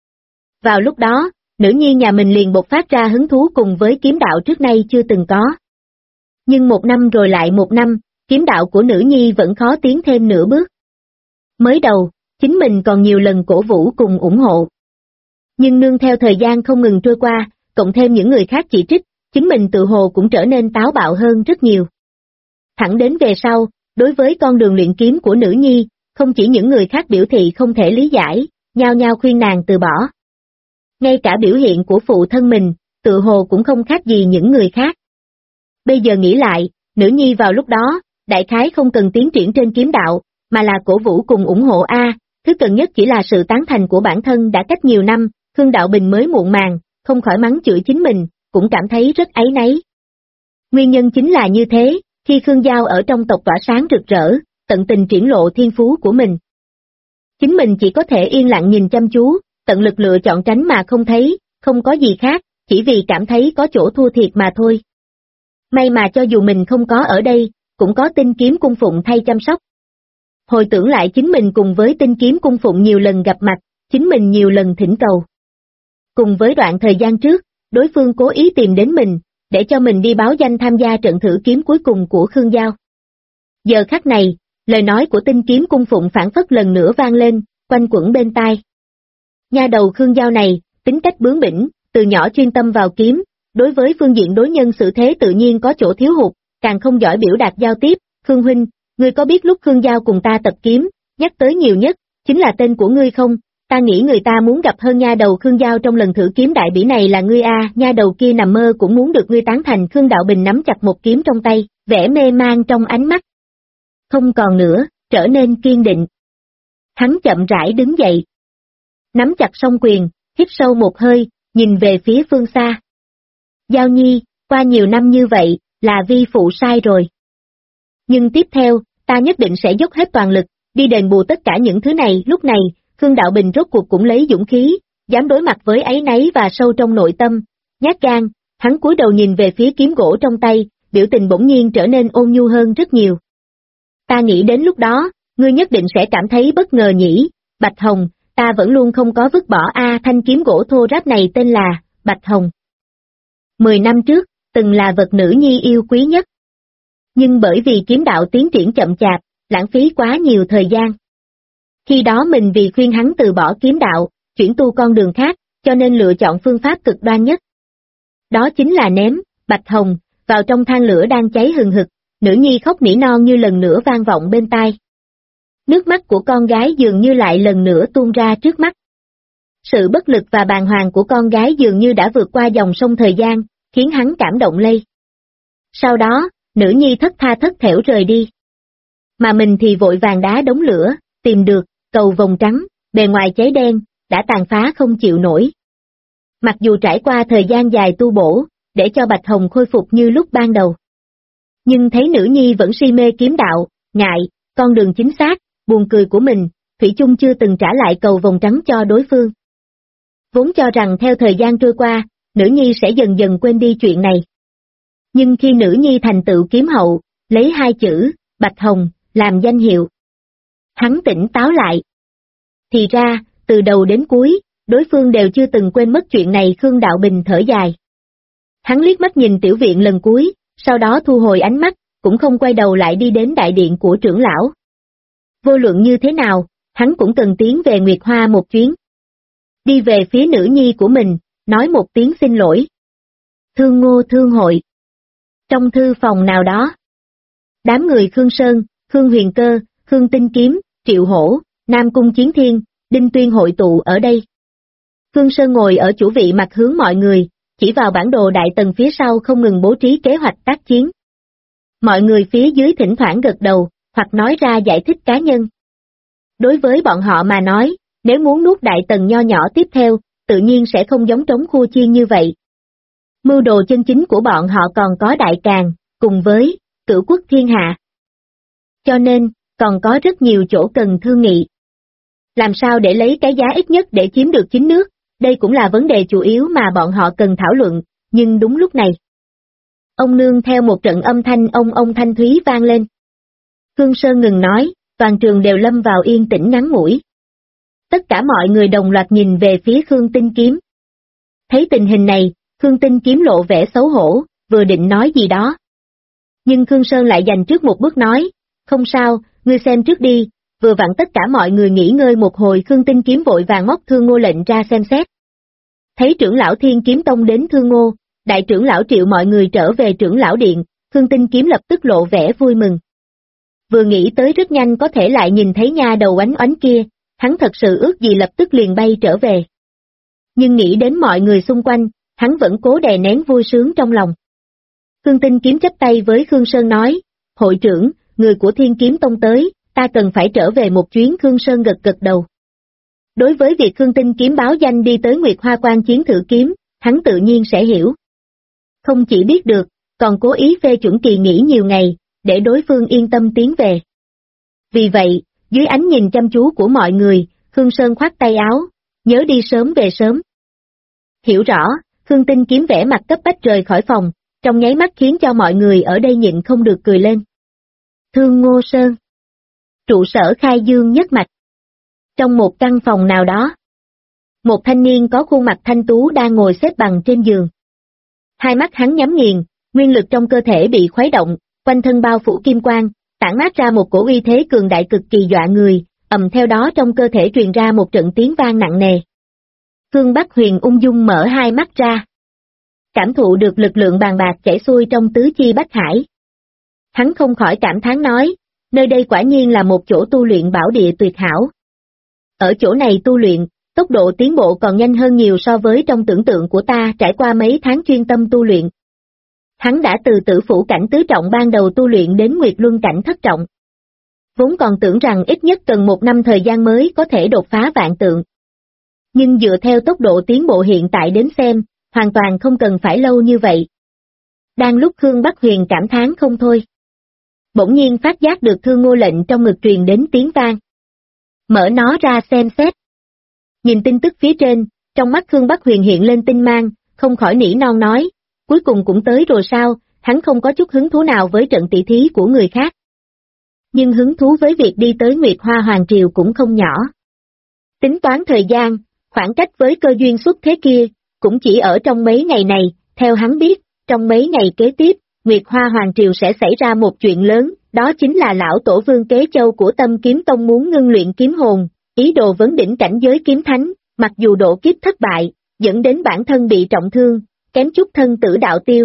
Vào lúc đó, nữ nhi nhà mình liền bộc phát ra hứng thú cùng với kiếm đạo trước nay chưa từng có. Nhưng một năm rồi lại một năm, kiếm đạo của nữ nhi vẫn khó tiến thêm nửa bước. Mới đầu, chính mình còn nhiều lần cổ vũ cùng ủng hộ. Nhưng nương theo thời gian không ngừng trôi qua, cộng thêm những người khác chỉ trích, chính mình tự hồ cũng trở nên táo bạo hơn rất nhiều. Thẳng đến về sau, đối với con đường luyện kiếm của nữ nhi, không chỉ những người khác biểu thị không thể lý giải, nhao nhao khuyên nàng từ bỏ. Ngay cả biểu hiện của phụ thân mình, tự hồ cũng không khác gì những người khác. Bây giờ nghĩ lại, nữ nhi vào lúc đó, đại khái không cần tiến triển trên kiếm đạo, mà là cổ vũ cùng ủng hộ thứ cần nhất chỉ là sự tán thành của bản thân. Đã cách nhiều năm, Khương Đạo Bình mới muộn màng, không khỏi mắng chửi chính mình, cũng cảm thấy rất áy náy. Nguyên nhân chính là như thế, khi Khương Giao ở trong tộc tỏa sáng rực rỡ, tận tình triển lộ thiên phú của mình. Chính mình chỉ có thể yên lặng nhìn chăm chú, tận lực lựa chọn tránh mà không thấy, không có gì khác, chỉ vì cảm thấy có chỗ thua thiệt mà thôi. May mà cho dù mình không có ở đây, cũng có Tinh Kiếm Cung Phụng thay chăm sóc. Hồi tưởng lại chính mình cùng với Tinh Kiếm Cung Phụng nhiều lần gặp mặt, chính mình nhiều lần thỉnh cầu. Cùng với đoạn thời gian trước, đối phương cố ý tìm đến mình, để cho mình đi báo danh tham gia trận thử kiếm cuối cùng của Khương Giao. Giờ khắc này, lời nói của Tinh Kiếm Cung Phụng phản phất lần nữa vang lên, quanh quẩn bên tai. Nha đầu Khương Giao này, tính cách bướng bỉnh, từ nhỏ chuyên tâm vào kiếm, đối với phương diện đối nhân xử thế tự nhiên có chỗ thiếu hụt, càng không giỏi biểu đạt giao tiếp. Khương huynh, ngươi có biết lúc Khương Giao cùng ta tập kiếm, nhắc tới nhiều nhất, chính là tên của ngươi không? Ta nghĩ người ta muốn gặp hơn nha đầu Khương Giao trong lần thử kiếm đại bỉ này là ngươi a. Nha đầu kia nằm mơ cũng muốn được ngươi tán thành. Khương Đạo Bình nắm chặt một kiếm trong tay, vẻ mê man trong ánh mắt. Không còn nữa, trở nên kiên định. Hắn chậm rãi đứng dậy. Nắm chặt song quyền, hít sâu một hơi, nhìn về phía phương xa. Giao Nhi, qua nhiều năm như vậy, là vi phụ sai rồi. Nhưng tiếp theo, ta nhất định sẽ dốc hết toàn lực, đi đền bù tất cả những thứ này. Lúc này, Khương Đạo Bình rốt cuộc cũng lấy dũng khí, dám đối mặt với áy náy và sâu trong nội tâm, nhát gan, hắn cúi đầu nhìn về phía kiếm gỗ trong tay, biểu tình bỗng nhiên trở nên ôn nhu hơn rất nhiều. Ta nghĩ đến lúc đó, ngươi nhất định sẽ cảm thấy bất ngờ nhỉ. Bạch Hồng, ta vẫn luôn không có vứt bỏ thanh kiếm gỗ thô ráp này tên là Bạch Hồng. 10 năm trước, từng là vật nữ nhi yêu quý nhất. Nhưng bởi vì kiếm đạo tiến triển chậm chạp, lãng phí quá nhiều thời gian. Khi đó mình vì khuyên hắn từ bỏ kiếm đạo, chuyển tu con đường khác, cho nên lựa chọn phương pháp cực đoan nhất. Đó chính là ném Bạch Hồng vào trong than lửa đang cháy hừng hực. Nữ nhi khóc nỉ non như lần nữa vang vọng bên tai. Nước mắt của con gái dường như lại lần nữa tuôn ra trước mắt. Sự bất lực và bàng hoàng của con gái dường như đã vượt qua dòng sông thời gian, khiến hắn cảm động lây. Sau đó, nữ nhi thất tha thất thểu rời đi. Mà mình thì vội vàng đá đống lửa, tìm được cầu vồng trắng, bề ngoài cháy đen, đã tàn phá không chịu nổi. Mặc dù trải qua thời gian dài tu bổ, để cho Bạch Hồng khôi phục như lúc ban đầu. Nhưng thấy nữ nhi vẫn si mê kiếm đạo, ngại, con đường chính xác, buồn cười của mình, thủy chung chưa từng trả lại cầu vồng trắng cho đối phương. Vốn cho rằng theo thời gian trôi qua, nữ nhi sẽ dần dần quên đi chuyện này. Nhưng khi nữ nhi thành tựu kiếm hậu, lấy 2 chữ, Bạch Hồng, làm danh hiệu. Hắn tỉnh táo lại. Thì ra, từ đầu đến cuối, đối phương đều chưa từng quên mất chuyện này. Khương Đạo Bình thở dài. Hắn liếc mắt nhìn tiểu viện lần cuối, sau đó thu hồi ánh mắt, cũng không quay đầu lại đi đến đại điện của trưởng lão. Vô luận như thế nào, hắn cũng cần tiến về Nguyệt Hoa một chuyến. Đi về phía nữ nhi của mình, nói một tiếng xin lỗi. Thương Ngô Thương hội. Trong thư phòng nào đó, đám người Khương Sơn, Khương Huyền Cơ, Khương Tinh Kiếm, Triệu Hổ, Nam Cung Chiến Thiên, Đinh Tuyên hội tụ ở đây. Khương Sơn ngồi ở chủ vị mặt hướng mọi người, chỉ vào bản đồ đại tầng phía sau không ngừng bố trí kế hoạch tác chiến. Mọi người phía dưới thỉnh thoảng gật đầu, hoặc nói ra giải thích cá nhân. Đối với bọn họ mà nói, nếu muốn nuốt đại tầng nho nhỏ tiếp theo, tự nhiên sẽ không giống trống khua chiên như vậy. Mưu đồ chân chính của bọn họ còn có Đại Càn, cùng với Cửu Quốc Thiên Hạ. Cho nên, còn có rất nhiều chỗ cần thương nghị. Làm sao để lấy cái giá ít nhất để chiếm được chính nước, đây cũng là vấn đề chủ yếu mà bọn họ cần thảo luận, nhưng đúng lúc này. Ông nương theo một trận âm thanh ông thanh thúy vang lên. Khương Sơn ngừng nói, toàn trường đều lâm vào yên tĩnh ngắn ngủi. Tất cả mọi người đồng loạt nhìn về phía Khương Tinh Kiếm. Thấy tình hình này, Khương Tinh Kiếm lộ vẻ xấu hổ, vừa định nói gì đó. Nhưng Khương Sơn lại dành trước một bước nói, không sao, ngươi xem trước đi, vừa vặn tất cả mọi người nghỉ ngơi một hồi. Khương Tinh Kiếm vội vàng móc Thương Ngô lệnh ra xem xét. Thấy trưởng lão Thiên Kiếm Tông đến Thương Ngô, đại trưởng lão triệu mọi người trở về trưởng lão điện, Khương Tinh Kiếm lập tức lộ vẻ vui mừng. Vừa nghĩ tới rất nhanh có thể lại nhìn thấy nha đầu oánh oánh kia, hắn thật sự ước gì lập tức liền bay trở về. Nhưng nghĩ đến mọi người xung quanh, hắn vẫn cố đè nén vui sướng trong lòng. Khương Tinh Kiếm chắp tay với Khương Sơn nói, hội trưởng, người của Thiên Kiếm Tông tới, ta cần phải trở về một chuyến. Khương Sơn gật gật đầu. Đối với việc Khương Tinh Kiếm báo danh đi tới Nguyệt Hoa Quan chiến thử kiếm, hắn tự nhiên sẽ hiểu. Không chỉ biết được, còn cố ý phê chuẩn kỳ nghỉ nhiều ngày, để đối phương yên tâm tiến về. Vì vậy, dưới ánh nhìn chăm chú của mọi người, Khương Sơn khoát tay áo, nhớ đi sớm về sớm. Hiểu rõ, Khương Tinh Kiếm vẻ mặt cấp bách rời khỏi phòng, trong nháy mắt khiến cho mọi người ở đây nhịn không được cười lên. Thương Ngô Sơn. Trụ sở Khai Dương nhất mạch. Trong một căn phòng nào đó, một thanh niên có khuôn mặt thanh tú đang ngồi xếp bằng trên giường. Hai mắt hắn nhắm nghiền, nguyên lực trong cơ thể bị khuấy động, quanh thân bao phủ kim quang, tản mát ra một cổ uy thế cường đại cực kỳ dọa người, theo đó trong cơ thể truyền ra một trận tiếng vang nặng nề. Phương Bắc Huyền ung dung mở hai mắt ra, cảm thụ được lực lượng bàn bạc chảy xuôi trong tứ chi bách hải. Hắn không khỏi cảm thán nói, nơi đây quả nhiên là một chỗ tu luyện bảo địa tuyệt hảo. Ở chỗ này tu luyện, tốc độ tiến bộ còn nhanh hơn nhiều so với trong tưởng tượng của ta trải qua mấy tháng chuyên tâm tu luyện. Hắn đã từ tử phủ cảnh tứ trọng ban đầu tu luyện đến Nguyệt Luân cảnh thất trọng. Vốn còn tưởng rằng ít nhất cần 1 năm thời gian mới có thể đột phá vạn tượng. Nhưng dựa theo tốc độ tiến bộ hiện tại đến xem, hoàn toàn không cần phải lâu như vậy. Đang lúc Khương Bắc Huyền cảm thán không thôi, bỗng nhiên phát giác được Thương Ngô lệnh trong ngực truyền đến tiếng vang. Mở nó ra xem xét. Nhìn tin tức phía trên, trong mắt Khương Bắc Huyền hiện lên tinh mang, không khỏi nỉ non nói, cuối cùng cũng tới rồi sao, hắn không có chút hứng thú nào với trận tỷ thí của người khác. Nhưng hứng thú với việc đi tới Nguyệt Hoa Hoàng Triều cũng không nhỏ. Tính toán thời gian, khoảng cách với cơ duyên xuất thế kia, cũng chỉ ở trong mấy ngày này, theo hắn biết, trong mấy ngày kế tiếp, Nguyệt Hoa Hoàng Triều sẽ xảy ra một chuyện lớn, đó chính là lão tổ Vương Kế Châu của Tâm Kiếm Tông muốn ngưng luyện kiếm hồn, ý đồ vấn đỉnh cảnh giới kiếm thánh, mặc dù độ kiếp thất bại, dẫn đến bản thân bị trọng thương, kém chút thân tử đạo tiêu.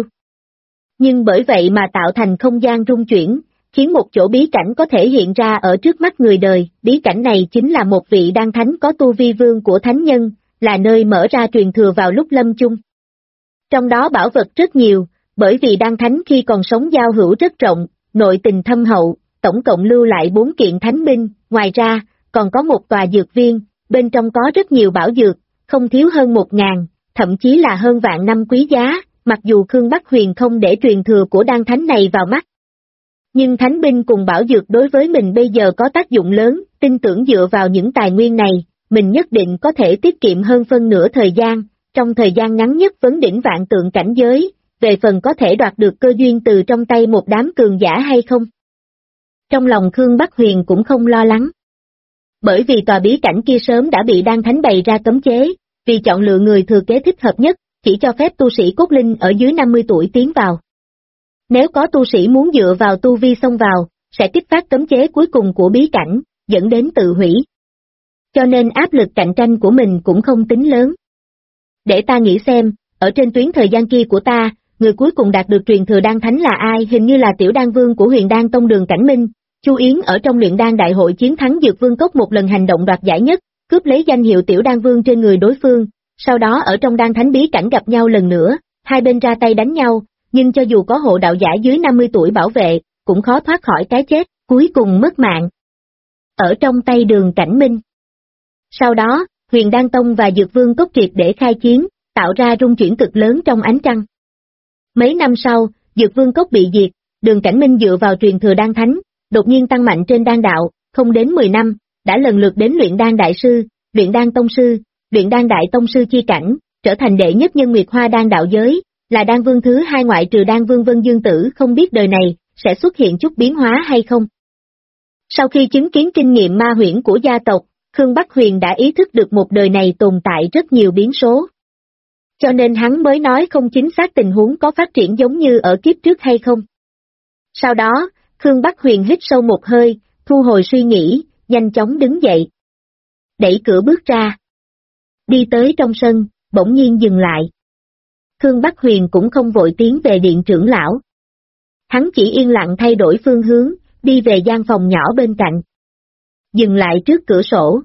Nhưng bởi vậy mà tạo thành không gian rung chuyển, khiến một chỗ bí cảnh có thể hiện ra ở trước mắt người đời, bí cảnh này chính là một vị đan thánh có tu vi vương của thánh nhân, là nơi mở ra truyền thừa vào lúc lâm chung. Trong đó bảo vật rất nhiều, bởi vì đan thánh khi còn sống giao hữu rất rộng, nội tình thâm hậu, tổng cộng lưu lại 4 kiện thánh binh, ngoài ra, còn có một tòa dược viên, bên trong có rất nhiều bảo dược, không thiếu hơn 1000, thậm chí là hơn vạn năm quý giá, mặc dù Khương Bắc Huyền không để truyền thừa của đan thánh này vào mắt. Nhưng thánh binh cùng bảo dược đối với mình bây giờ có tác dụng lớn, tin tưởng dựa vào những tài nguyên này, mình nhất định có thể tiết kiệm hơn phân nửa thời gian, trong thời gian ngắn nhất vấn đỉnh vạn tượng cảnh giới, về phần có thể đoạt được cơ duyên từ trong tay một đám cường giả hay không. Trong lòng Khương Bắc Huyền cũng không lo lắng. Bởi vì tòa bí cảnh kia sớm đã bị đan thánh bày ra cấm chế, vì chọn lựa người thừa kế thích hợp nhất, chỉ cho phép tu sĩ cốt linh ở dưới 50 tuổi tiến vào. Nếu có tu sĩ muốn dựa vào tu vi xông vào, sẽ kích phát cấm chế cuối cùng của bí cảnh, dẫn đến tự hủy. Cho nên áp lực cạnh tranh của mình cũng không tính lớn. Để ta nghĩ xem, ở trên tuyến thời gian kia của ta, người cuối cùng đạt được truyền thừa đan thánh là ai? Hình như là tiểu đan vương của Huyền Đan Tông Đường Cảnh Minh. Chu Yến ở trong luyện đan đại hội chiến thắng Dược Vương Cốc một lần hành động đoạt giải nhất, cướp lấy danh hiệu tiểu đan vương trên người đối phương, sau đó ở trong đan thánh bí cảnh gặp nhau lần nữa, hai bên ra tay đánh nhau, nhưng cho dù có hộ đạo giả dưới 50 tuổi bảo vệ, cũng khó thoát khỏi cái chết, cuối cùng mất mạng. Ở trong tay Đường Cảnh Minh. Sau đó, Huyền Đan Tông và Dược Vương Cốc triệt để khai chiến, tạo ra rung chuyển cực lớn trong ánh trăng. Mấy năm sau, Dược Vương Cốc bị diệt, Đường Cảnh Minh dựa vào truyền thừa đan thánh, đột nhiên tăng mạnh trên đan đạo, không đến 10 năm, đã lần lượt đến luyện đan đại sư, luyện đan tông sư, luyện đan đại tông sư chi cảnh, trở thành đệ nhất nhân Nguyệt Hoa đan đạo giới, là đan vương thứ 2 ngoại trừ đan vương Vân Dương Tử. Không biết đời này sẽ xuất hiện chút biến hóa hay không. Sau khi chứng kiến kinh nghiệm ma huyễn của gia tộc, Khương Bắc Huyền đã ý thức được một đời này tồn tại rất nhiều biến số. Cho nên hắn mới nói không chính xác tình huống có phát triển giống như ở kiếp trước hay không. Sau đó, Khương Bắc Huyền hít sâu một hơi, thu hồi suy nghĩ, nhanh chóng đứng dậy. Đẩy cửa bước ra. Đi tới trong sân, bỗng nhiên dừng lại. Khương Bắc Huyền cũng không vội tiến về điện trưởng lão. Hắn chỉ yên lặng thay đổi phương hướng, đi về gian phòng nhỏ bên cạnh. Dừng lại trước cửa sổ.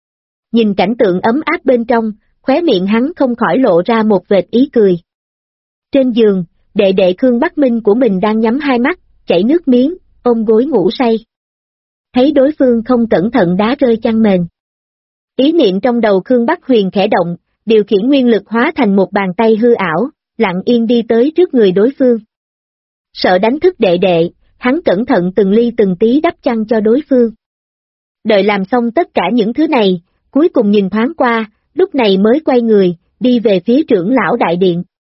Nhìn cảnh tượng ấm áp bên trong, khóe miệng hắn không khỏi lộ ra một vệt ý cười. Trên giường, đệ đệ Khương Bắc Minh của mình đang nhắm hai mắt, chảy nước miếng, ôm gối ngủ say. Thấy đối phương không cẩn thận đá rơi chăn mền. Ý niệm trong đầu Khương Bắc Huyền khẽ động, điều khiển nguyên lực hóa thành một bàn tay hư ảo, lặng yên đi tới trước người đối phương. Sợ đánh thức đệ đệ, hắn cẩn thận từng ly từng tí đắp chăn cho đối phương. Đợi làm xong tất cả những thứ này, cuối cùng nhìn thoáng qua, lúc này mới quay người, đi về phía trưởng lão đại điện.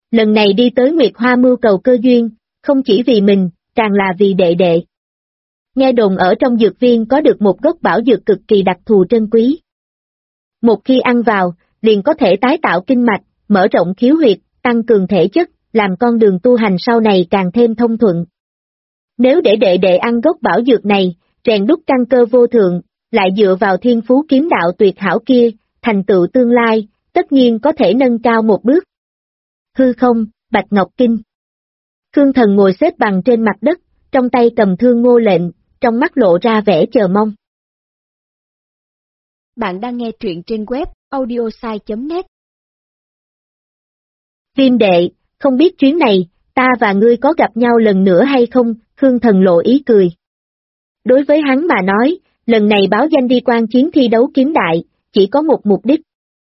Lần này đi tới Nguyệt Hoa mưu cầu cơ duyên, không chỉ vì mình, càng là vì đệ đệ. Nghe đồn ở trong dược viên có được một gốc bảo dược cực kỳ đặc thù trân quý. Một khi ăn vào, liền có thể tái tạo kinh mạch, mở rộng khiếu huyệt, tăng cường thể chất, làm con đường tu hành sau này càng thêm thông thuận. Nếu để đệ đệ ăn gốc bảo dược này, rèn đúc căn cơ vô thượng, lại dựa vào thiên phú kiếm đạo tuyệt hảo kia, thành tựu tương lai, tất nhiên có thể nâng cao một bước. Hư không, Bạch Ngọc Kinh. Khương Thần ngồi xếp bằng trên mặt đất, trong tay cầm Thương Ngô lệnh, trong mắt lộ ra vẻ chờ mong. Bạn đang nghe truyện trên web audiosai.net. Viêm đệ, không biết chuyến này, ta và ngươi có gặp nhau lần nữa hay không? Khương Thần lộ ý cười. Đối với hắn mà nói, lần này báo danh đi quan chiến thi đấu kiếm đại, chỉ có một mục đích.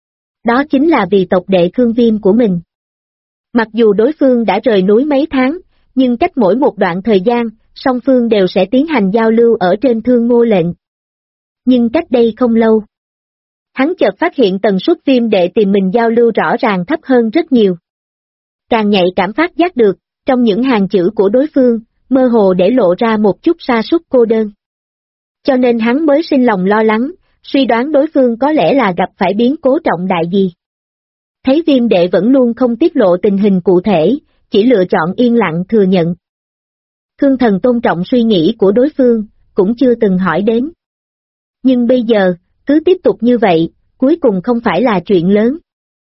Đó chính là vì tộc đệ Khương Viêm của mình. Mặc dù đối phương đã rời núi mấy tháng, nhưng cách mỗi một đoạn thời gian, song phương đều sẽ tiến hành giao lưu ở trên Thương Ngô lệnh. Nhưng cách đây không lâu, hắn chợt phát hiện tần suất Viêm đệ tìm mình giao lưu rõ ràng thấp hơn rất nhiều. Càng nhạy cảm phát giác được, trong những hàng chữ của đối phương, mơ hồ để lộ ra một chút sa sút cô đơn. Cho nên hắn mới sinh lòng lo lắng, suy đoán đối phương có lẽ là gặp phải biến cố trọng đại gì. Thấy Viêm đệ vẫn luôn không tiết lộ tình hình cụ thể, chỉ lựa chọn yên lặng thừa nhận. Khương Thần tôn trọng suy nghĩ của đối phương, cũng chưa từng hỏi đến. Nhưng bây giờ, cứ tiếp tục như vậy, cuối cùng không phải là chuyện lớn.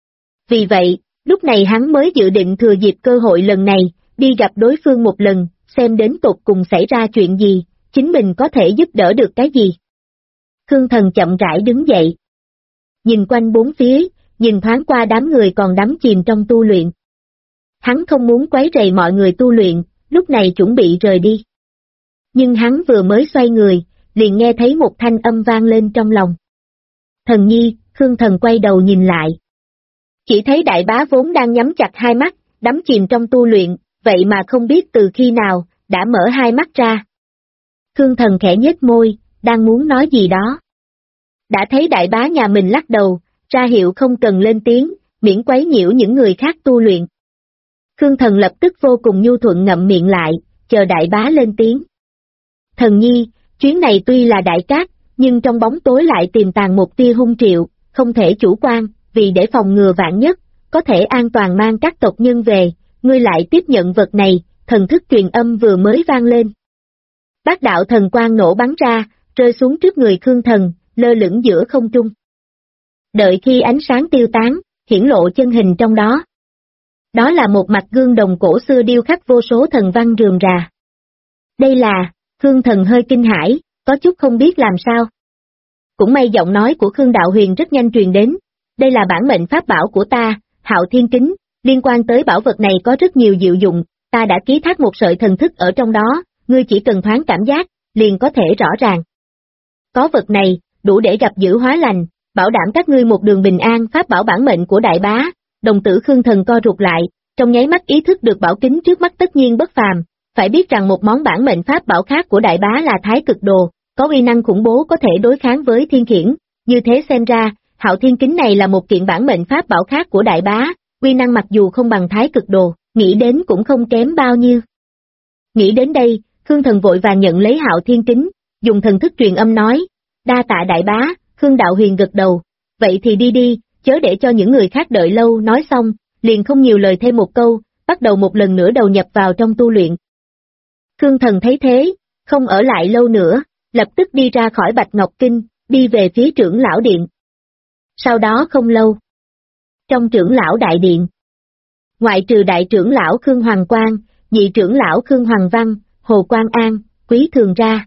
Vì vậy, lúc này hắn mới dự định thừa dịp cơ hội lần này, đi gặp đối phương một lần, xem đến tột cùng xảy ra chuyện gì, chính mình có thể giúp đỡ được cái gì. Khương Thần chậm rãi đứng dậy. Nhìn quanh bốn phía, nhìn thoáng qua đám người còn đắm chìm trong tu luyện. Hắn không muốn quấy rầy mọi người tu luyện, lúc này chuẩn bị rời đi. Nhưng hắn vừa mới xoay người, liền nghe thấy một thanh âm vang lên trong lòng. Thần nhi, Khương Thần quay đầu nhìn lại. Chỉ thấy đại bá vốn đang nhắm chặt hai mắt, đắm chìm trong tu luyện, vậy mà không biết từ khi nào, đã mở hai mắt ra. Khương Thần khẽ nhếch môi, đang muốn nói gì đó. Đã thấy đại bá nhà mình lắc đầu, ra hiệu không cần lên tiếng, miễn quấy nhiễu những người khác tu luyện. Khương Thần lập tức vô cùng nhu thuận ngậm miệng lại, chờ đại bá lên tiếng. Thần nhi, chuyến này tuy là đại cát, nhưng trong bóng tối lại tiềm tàng một tia hung triệu, không thể chủ quan, vì để phòng ngừa vạn nhất, có thể an toàn mang các tộc nhân về, ngươi lại tiếp nhận vật này, thần thức truyền âm vừa mới vang lên. Bát đạo thần quang nổ bắn ra, rơi xuống trước người Khương Thần, lơ lửng giữa không trung. Đợi khi ánh sáng tiêu tán, hiển lộ chân hình trong đó. Đó là một mặt gương đồng cổ xưa điêu khắc vô số thần văn rườm rà. Đây là, Khương Thần hơi kinh hãi, có chút không biết làm sao. Cũng may giọng nói của Khương Đạo Huyền rất nhanh truyền đến, đây là bản mệnh pháp bảo của ta, Hạo Thiên Kính, liên quan tới bảo vật này có rất nhiều diệu dụng, ta đã ký thác một sợi thần thức ở trong đó, ngươi chỉ cần thoáng cảm giác, liền có thể rõ ràng. Có vật này, đủ để gặp dữ hóa lành, bảo đảm các ngươi một đường bình an. Pháp bảo bản mệnh của đại bá, đồng tử Khương Thần co rụt lại, trong nháy mắt ý thức được bảo kính trước mắt tất nhiên bất phàm, phải biết rằng một món bản mệnh pháp bảo khác của đại bá là Thái Cực Đồ, có uy năng khủng bố có thể đối kháng với thiên khiển, như thế xem ra, Hạo Thiên Kính này là một kiện bản mệnh pháp bảo khác của đại bá, uy năng mặc dù không bằng Thái Cực Đồ, nghĩ đến cũng không kém bao nhiêu. Nghĩ đến đây, Khương Thần vội vàng nhận lấy Hạo Thiên Kính, dùng thần thức truyền âm nói, đa tạ đại bá. Khương Đạo Huyền gật đầu, vậy thì đi đi, chớ để cho những người khác đợi lâu. Nói xong, liền không nhiều lời thêm một câu, bắt đầu một lần nữa đầu nhập vào trong tu luyện. Khương Thần thấy thế, không ở lại lâu nữa, lập tức đi ra khỏi Bạch Ngọc Kinh, đi về phía trưởng lão điện. Sau đó không lâu, trong trưởng lão đại điện, ngoại trừ đại trưởng lão Khương Hoàng Quang, nhị trưởng lão Khương Hoàng Văn, Hồ Quang An, Quý Thường ra.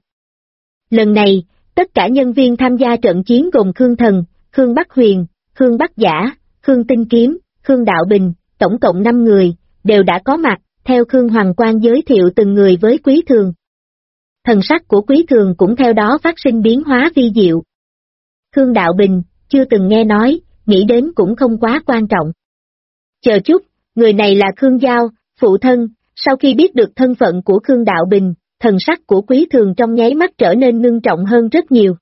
Lần này, tất cả nhân viên tham gia trận chiến gồm Khương Thần, Khương Bắc Huyền, Khương Bắc Giả, Khương Tinh Kiếm, Khương Đạo Bình, tổng cộng 5 người, đều đã có mặt, theo Khương Hoàng Quang giới thiệu từng người với Quý Thường. Thần sắc của Quý Thường cũng theo đó phát sinh biến hóa vi diệu. Khương Đạo Bình, chưa từng nghe nói, nghĩ đến cũng không quá quan trọng. Chờ chút, người này là Khương Giao, phụ thân. Sau khi biết được thân phận của Khương Đạo Bình, thần sắc của Quý Thường trong nháy mắt trở nên ngưng trọng hơn rất nhiều.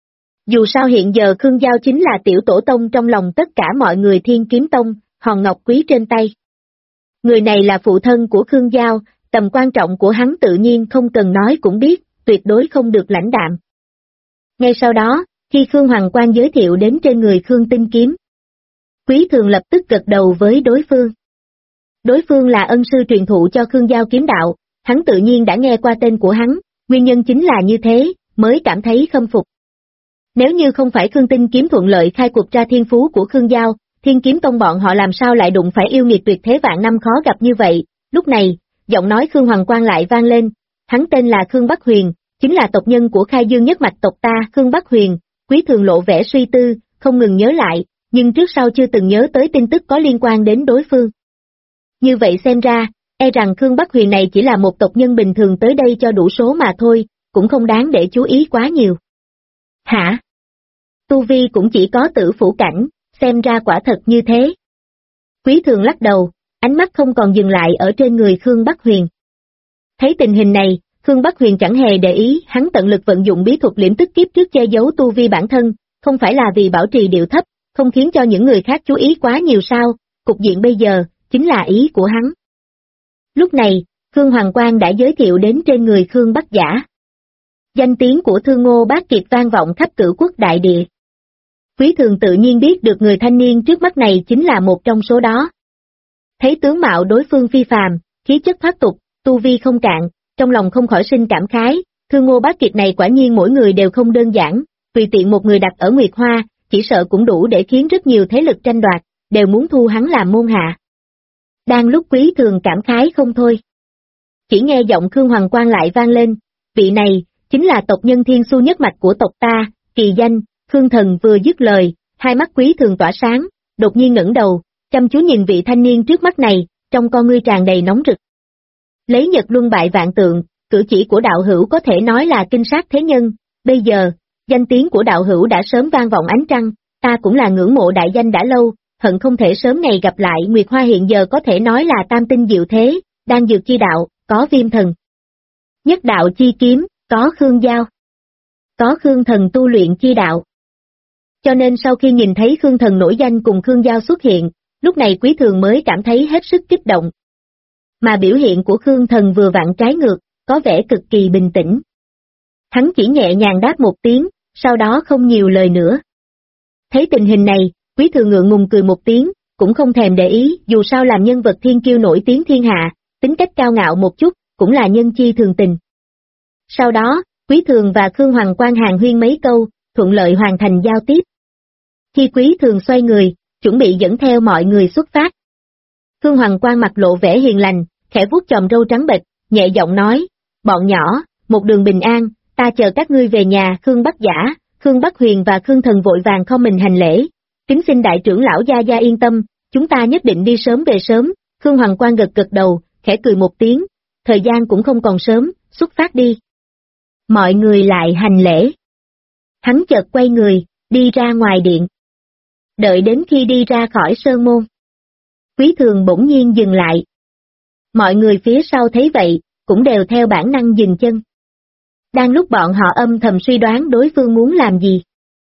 Dù sao hiện giờ Khương Giao chính là tiểu tổ tông trong lòng tất cả mọi người Thiên Kiếm Tông, hòn ngọc quý trên tay. Người này là phụ thân của Khương Giao, tầm quan trọng của hắn tự nhiên không cần nói cũng biết, tuyệt đối không được lãnh đạm. Ngay sau đó, khi Khương Hoằng Quang giới thiệu đến trên người Khương Tinh kiếm, Quý Thường lập tức gật đầu với đối phương. Đối phương là ân sư truyền thụ cho Khương Giao kiếm đạo, hắn tự nhiên đã nghe qua tên của hắn, nguyên nhân chính là như thế, mới cảm thấy khâm phục. Nếu như không phải Khương Tinh kiếm thuận lợi khai cuộc ra thiên phú của Khương Giao, Thiên Kiếm Tông bọn họ làm sao lại đụng phải yêu nghiệt tuyệt thế vạn năm khó gặp như vậy. Lúc này, giọng nói Khương Hoằng Quang lại vang lên, hắn tên là Khương Bắc Huyền, chính là tộc nhân của Khai Dương nhất mạch tộc ta. Khương Bắc Huyền, Quý Thường lộ vẻ suy tư, không ngừng nhớ lại, nhưng trước sau chưa từng nhớ tới tin tức có liên quan đến đối phương. Như vậy xem ra, e rằng Khương Bắc Huyền này chỉ là một tộc nhân bình thường tới đây cho đủ số mà thôi, cũng không đáng để chú ý quá nhiều. Hả? Tu Vi cũng chỉ có tử phủ cảnh, xem ra quả thật như thế. Quý Thường lắc đầu, ánh mắt không còn dừng lại ở trên người Khương Bắc Huyền. Thấy tình hình này, Khương Bắc Huyền chẳng hề để ý, hắn tận lực vận dụng bí thuật liễm tức kiếp trước che giấu tu vi bản thân, không phải là vì bảo trì điệu thấp, không khiến cho những người khác chú ý quá nhiều sao, cục diện bây giờ, chính là ý của hắn. Lúc này, Khương Hoằng Quang đã giới thiệu đến trên người Khương Bắc Giả. Danh tiếng của Thương Ngô Bác Kiệt vang vọng khắp cửu quốc đại địa. Quý Thường tự nhiên biết được người thanh niên trước mắt này chính là một trong số đó. Thấy tướng mạo đối phương phi phàm, khí chất thoát tục, tu vi không cạn, trong lòng không khỏi sinh cảm khái, Thương Ngô Bác Kiệt này quả nhiên mỗi người đều không đơn giản, tùy tiện một người đặt ở Nguyệt Hoa, chỉ sợ cũng đủ để khiến rất nhiều thế lực tranh đoạt, đều muốn thu hắn làm môn hạ. Đang lúc Quý Thường cảm khái không thôi. Chỉ nghe giọng Khương Hoằng Quang lại vang lên, vị này, chính là tộc nhân Thiên Xu nhất mạch của tộc ta, kỳ danh, Khương Thần. Vừa dứt lời, hai mắt Quý Thường tỏa sáng, đột nhiên ngẩng đầu, chăm chú nhìn vị thanh niên trước mắt này, trong con ngươi tràn đầy nóng rực. Lấy Nhật luân bại vạn tượng, cử chỉ của đạo hữu có thể nói là kinh sát thế nhân, bây giờ, danh tiếng của đạo hữu đã sớm vang vọng ánh trăng, ta cũng là ngưỡng mộ đại danh đã lâu, hận không thể sớm ngày gặp lại. Nguyệt Hoa hiện giờ có thể nói là tam tinh diệu thế, đang dược chi đạo, có Viêm Thần. Nhất đạo chi kiếm, có Khương Giao. Có Khương Thần tu luyện chi đạo. Cho nên sau khi nhìn thấy Khương Thần nổi danh cùng Khương Giao xuất hiện, lúc này Quý Thường mới cảm thấy hết sức kích động. Mà biểu hiện của Khương Thần vừa vặn trái ngược, có vẻ cực kỳ bình tĩnh. Hắn chỉ nhẹ nhàng đáp một tiếng, sau đó không nhiều lời nữa. Thấy tình hình này, Quý Thường ngượng ngùng cười một tiếng, cũng không thèm để ý, dù sao làm nhân vật thiên kiêu nổi tiếng thiên hạ, tính cách cao ngạo một chút, cũng là nhân chi thường tình. Sau đó, Quý Thường và Khương Hoằng Quang hàn huyên mấy câu, thuận lợi hoàn thành giao tiếp. Khi Quý Thường xoay người, chuẩn bị dẫn theo mọi người xuất phát. Khương Hoằng Quang mặt lộ vẻ hiền lành, khẽ vuốt chòm râu trắng bệch, nhẹ giọng nói, bọn nhỏ, một đường bình an, ta chờ các ngươi về nhà. Khương Bắc Giả, Khương Bắc Huyền và Khương Thần vội vàng không mình hành lễ, kính xin đại trưởng lão gia gia yên tâm, chúng ta nhất định đi sớm về sớm. Khương Hoằng Quang gật gật đầu, khẽ cười một tiếng, thời gian cũng không còn sớm, xuất phát đi. Mọi người lại hành lễ. Hắn chợt quay người, đi ra ngoài điện. Đợi đến khi đi ra khỏi sơn môn, Quý Thường bỗng nhiên dừng lại. Mọi người phía sau thấy vậy, cũng đều theo bản năng dừng chân. Đang lúc bọn họ âm thầm suy đoán đối phương muốn làm gì,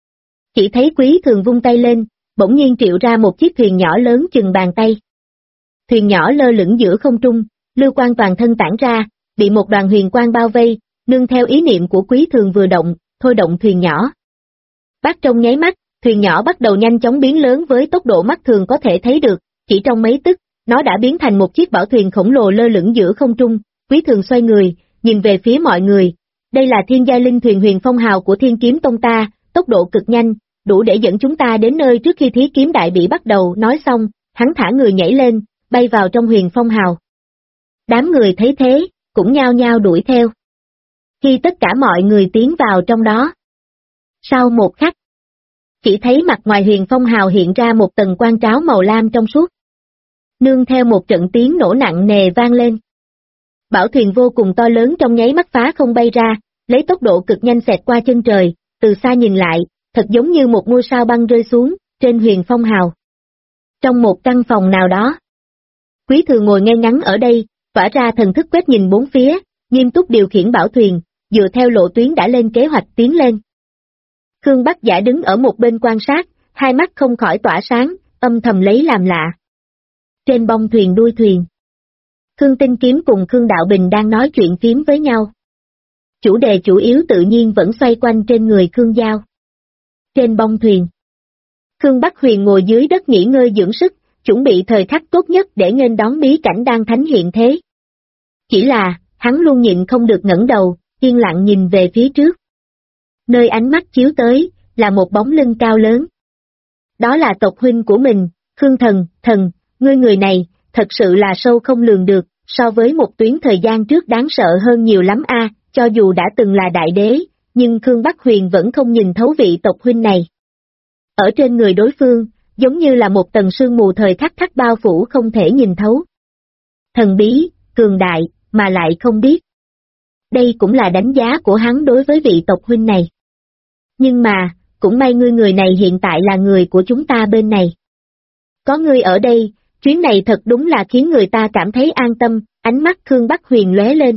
chỉ thấy Quý Thường vung tay lên, bỗng nhiên triệu ra một chiếc thuyền nhỏ lớn chừng bàn tay. Thuyền nhỏ lơ lửng giữa không trung, lưu quang toàn thân tản ra, bị một đoàn huyền quang bao vây, nương theo ý niệm của Quý Thường vừa động, thôi động thuyền nhỏ. Bắt trong nháy mắt, thuyền nhỏ bắt đầu nhanh chóng biến lớn với tốc độ mắt thường có thể thấy được, chỉ trong mấy tức, nó đã biến thành một chiếc bảo thuyền khổng lồ lơ lửng giữa không trung. Quý Thường xoay người, nhìn về phía mọi người, đây là thiên giai linh thuyền Huyền Phong Hào của Thiên Kiếm Tông ta, tốc độ cực nhanh, đủ để dẫn chúng ta đến nơi trước khi thí kiếm đại bị bắt đầu. Nói xong, hắn thả người nhảy lên, bay vào trong Huyền Phong Hào. Đám người thấy thế, cũng nhao nhao đuổi theo. Khi tất cả mọi người tiến vào trong đó, sau một khắc, chỉ thấy mặt ngoài Huyền Phong Hào hiện ra một tầng quang tráo màu lam trong suốt. Nương theo một trận tiếng nổ nặng nề vang lên. Bảo thuyền vô cùng to lớn trong nháy mắt phá không bay ra, lấy tốc độ cực nhanh xẹt qua chân trời, từ xa nhìn lại, thật giống như một ngôi sao băng rơi xuống, trên Huyền Phong Hào. Trong một căn phòng nào đó, Quý Thường ngồi ngay ngắn ở đây, tỏa ra thần thức quét nhìn bốn phía, nghiêm túc điều khiển bảo thuyền, dựa theo lộ tuyến đã lên kế hoạch tiến lên. Khương Bắc Giả đứng ở một bên quan sát, hai mắt không khỏi tỏa sáng, âm thầm lấy làm lạ. Trên bông thuyền đuôi thuyền, Khương Tinh Kiếm cùng Khương Đạo Bình đang nói chuyện phím với nhau. Chủ đề chủ yếu tự nhiên vẫn xoay quanh trên người Khương Giao. Trên bông thuyền, Khương Bắc Huyền ngồi dưới đất nghỉ ngơi dưỡng sức, chuẩn bị thời khắc tốt nhất để nghênh đón bí cảnh đan thánh hiện thế. Chỉ là, hắn luôn nhịn không được ngẩng đầu, yên lặng nhìn về phía trước. Nơi ánh mắt chiếu tới, là một bóng lưng cao lớn. Đó là tộc huynh của mình, Khương Thần, ngươi người này, thật sự là sâu không lường được, so với một tuyến thời gian trước đáng sợ hơn nhiều lắm a. Cho dù đã từng là đại đế, nhưng Khương Bắc Huyền vẫn không nhìn thấu vị tộc huynh này. Ở trên người đối phương, giống như là một tầng sương mù thời khắc bao phủ không thể nhìn thấu. Thần bí, cường đại, mà lại không biết. Đây cũng là đánh giá của hắn đối với vị tộc huynh này. Nhưng mà, cũng may ngươi người này hiện tại là người của chúng ta bên này. Có ngươi ở đây, chuyến này thật đúng là khiến người ta cảm thấy an tâm, ánh mắt Khương Bắc Huyền lóe lên.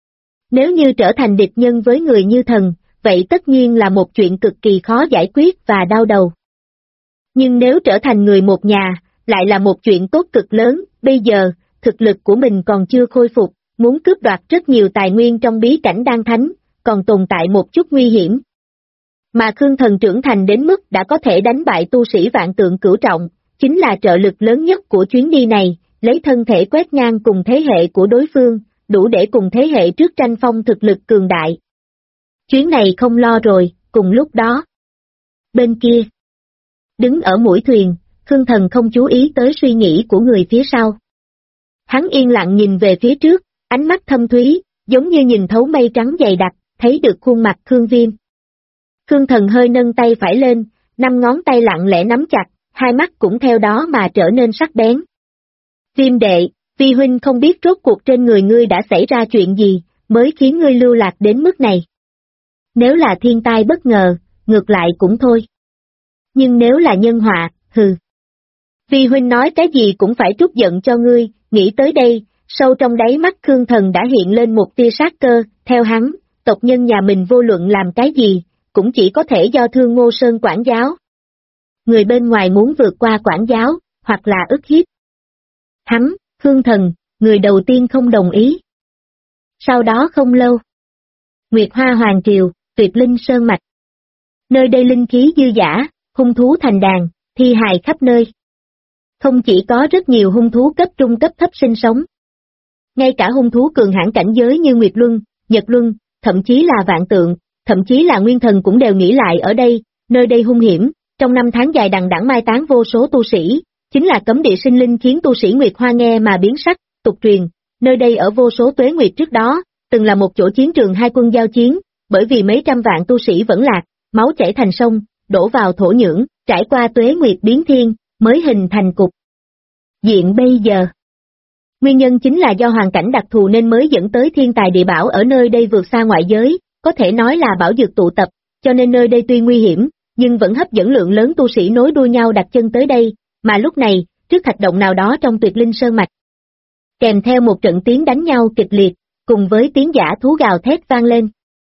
Nếu như trở thành địch nhân với người như thần, vậy tất nhiên là một chuyện cực kỳ khó giải quyết và đau đầu. Nhưng nếu trở thành người một nhà, lại là một chuyện tốt cực lớn, bây giờ, thực lực của mình còn chưa khôi phục, muốn cướp đoạt rất nhiều tài nguyên trong bí cảnh đan thánh, còn tồn tại một chút nguy hiểm. Mà Khương Thần trưởng thành đến mức đã có thể đánh bại tu sĩ vạn tượng cửu trọng, chính là trợ lực lớn nhất của chuyến đi này, lấy thân thể quét ngang cùng thế hệ của đối phương, đủ để cùng thế hệ trước tranh phong thực lực cường đại. Chuyến này không lo rồi, cùng lúc đó. Bên kia, đứng ở mũi thuyền, Khương Thần không chú ý tới suy nghĩ của người phía sau. Hắn yên lặng nhìn về phía trước, ánh mắt thâm thúy, giống như nhìn thấu mây trắng dày đặc, thấy được khuôn mặt Khương Viêm. Khương Thần hơi nâng tay phải lên, 5 ngón tay lặng lẽ nắm chặt, hai mắt cũng theo đó mà trở nên sắc bén. Viêm đệ, Vi huynh không biết rốt cuộc trên người ngươi đã xảy ra chuyện gì, mới khiến ngươi lưu lạc đến mức này. Nếu là thiên tai bất ngờ, ngược lại cũng thôi. Nhưng nếu là nhân họa, hừ. Vi huynh nói cái gì cũng phải trút giận cho ngươi, nghĩ tới đây, sâu trong đáy mắt Khương Thần đã hiện lên một tia sát cơ, theo hắn, tộc nhân nhà mình vô luận làm cái gì, cũng chỉ có thể do Thương Ngô Sơn quản giáo. Người bên ngoài muốn vượt qua quản giáo, hoặc là ức hiếp. Hắn, Khương Thần, người đầu tiên không đồng ý. Sau đó không lâu, Nguyệt Hoa Hoàng Triều, Tuyệt Linh Sơn Mạch. Nơi đây linh khí dư dả, hung thú thành đàn, thi hài khắp nơi. Không chỉ có rất nhiều hung thú cấp trung cấp thấp sinh sống. Ngay cả hung thú cường hãn cảnh giới như Nguyệt Luân, Nhật Luân, thậm chí là Vạn Tượng, thậm chí là Nguyên Thần cũng đều nghỉ lại ở đây, nơi đây hung hiểm, trong năm tháng dài đằng đẵng mai táng vô số tu sĩ, chính là cấm địa sinh linh khiến tu sĩ Nguyệt Hoa nghe mà biến sắc, tục truyền, nơi đây ở vô số tuế nguyệt trước đó, từng là một chỗ chiến trường hai quân giao chiến, bởi vì mấy trăm vạn tu sĩ vẫn lạc, máu chảy thành sông, đổ vào thổ nhưỡng, trải qua tuế nguyệt biến thiên, mới hình thành cục diện bây giờ. Nguyên nhân chính là do hoàn cảnh đặc thù nên mới dẫn tới thiên tài địa bảo ở nơi đây vượt xa ngoại giới, có thể nói là bảo dược tụ tập, cho nên nơi đây tuy nguy hiểm, nhưng vẫn hấp dẫn lượng lớn tu sĩ nối đuôi nhau đặt chân tới đây, mà lúc này, trước thạch động nào đó trong Tuyệt Linh Sơn Mạch. Kèm theo một trận tiếng đánh nhau kịch liệt, cùng với tiếng dã thú gào thét vang lên.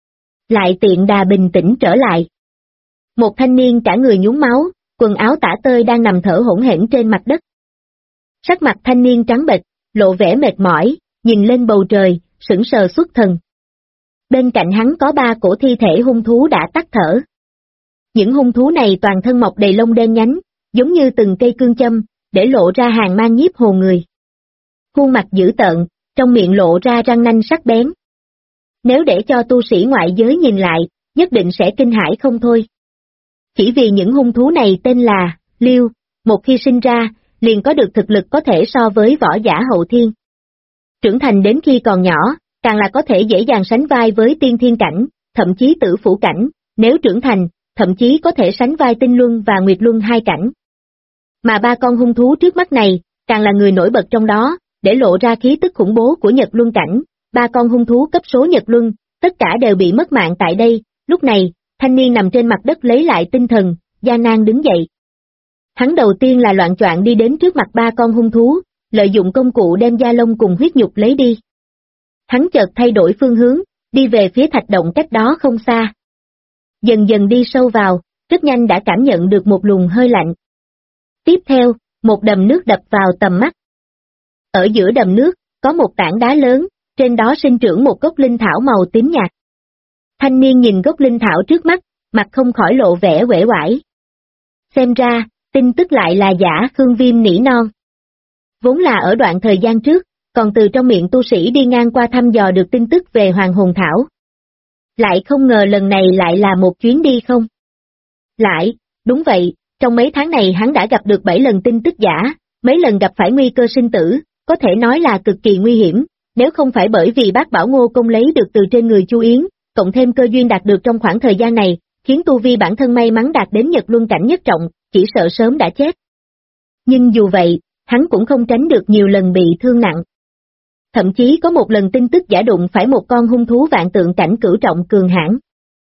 Lại tiện đà bình tĩnh trở lại. Một thanh niên cả người nhúng máu, quần áo tả tơi đang nằm thở hổn hển trên mặt đất. Sắc mặt thanh niên trắng bệch, lộ vẻ mệt mỏi, nhìn lên bầu trời, sững sờ xuất thần. Bên cạnh hắn có 3 cổ thi thể hung thú đã tắt thở. Những hung thú này toàn thân mọc đầy lông đen nhánh, giống như từng cây cương châm, để lộ ra hàng mang nhiếp hồn người. Khuôn mặt dữ tợn, trong miệng lộ ra răng nanh sắc bén. Nếu để cho tu sĩ ngoại giới nhìn lại, nhất định sẽ kinh hãi không thôi. Chỉ vì những hung thú này tên là Liêu, một khi sinh ra, liền có được thực lực có thể so với võ giả hậu thiên. Trưởng thành đến khi còn nhỏ, càng là có thể dễ dàng sánh vai với tiên thiên cảnh, thậm chí tử phủ cảnh, nếu trưởng thành, thậm chí có thể sánh vai tinh luân và nguyệt luân 2 cảnh. Mà 3 con hung thú trước mắt này, càng là người nổi bật trong đó, để lộ ra khí tức khủng bố của Nhật Luân cảnh. 3 con hung thú cấp số Nhật Luân, tất cả đều bị mất mạng tại đây, lúc này, thanh niên nằm trên mặt đất lấy lại tinh thần, gian nan đứng dậy. Hắn đầu tiên là loạng choạng đi đến trước mặt 3 con hung thú, lợi dụng công cụ đem da lông cùng huyết nhục lấy đi. Hắn chợt thay đổi phương hướng, đi về phía thạch động cách đó không xa. Dần dần đi sâu vào, rất nhanh đã cảm nhận được một luồng hơi lạnh. Tiếp theo, một đầm nước đập vào tầm mắt. Ở giữa đầm nước, có một tảng đá lớn, trên đó sinh trưởng một gốc linh thảo màu tím nhạt. Thanh niên nhìn gốc linh thảo trước mắt, mặt không khỏi lộ vẻ uể oải. Xem ra, tin tức lại là giả. Khương Viêm nỉ non. Vốn là ở đoạn thời gian trước, còn từ trong miệng tu sĩ đi ngang qua thăm dò được tin tức về Hoàng Hồn Thảo. Lại không ngờ lần này lại là một chuyến đi không. Lại, đúng vậy, trong mấy tháng này hắn đã gặp được 7 lần tin tức giả, mấy lần gặp phải nguy cơ sinh tử, có thể nói là cực kỳ nguy hiểm, nếu không phải bởi vì bác Bảo Ngô Công lấy được từ trên người Chu Yến, cộng thêm cơ duyên đạt được trong khoảng thời gian này, khiến tu vi bản thân may mắn đạt đến Nhật Luân cảnh nhất trọng, chỉ sợ sớm đã chết. Nhưng dù vậy, hắn cũng không tránh được nhiều lần bị thương nặng. Thậm chí có một lần tin tức giả đụng phải một con hung thú vạn tượng cảnh cửu trọng cường hãn.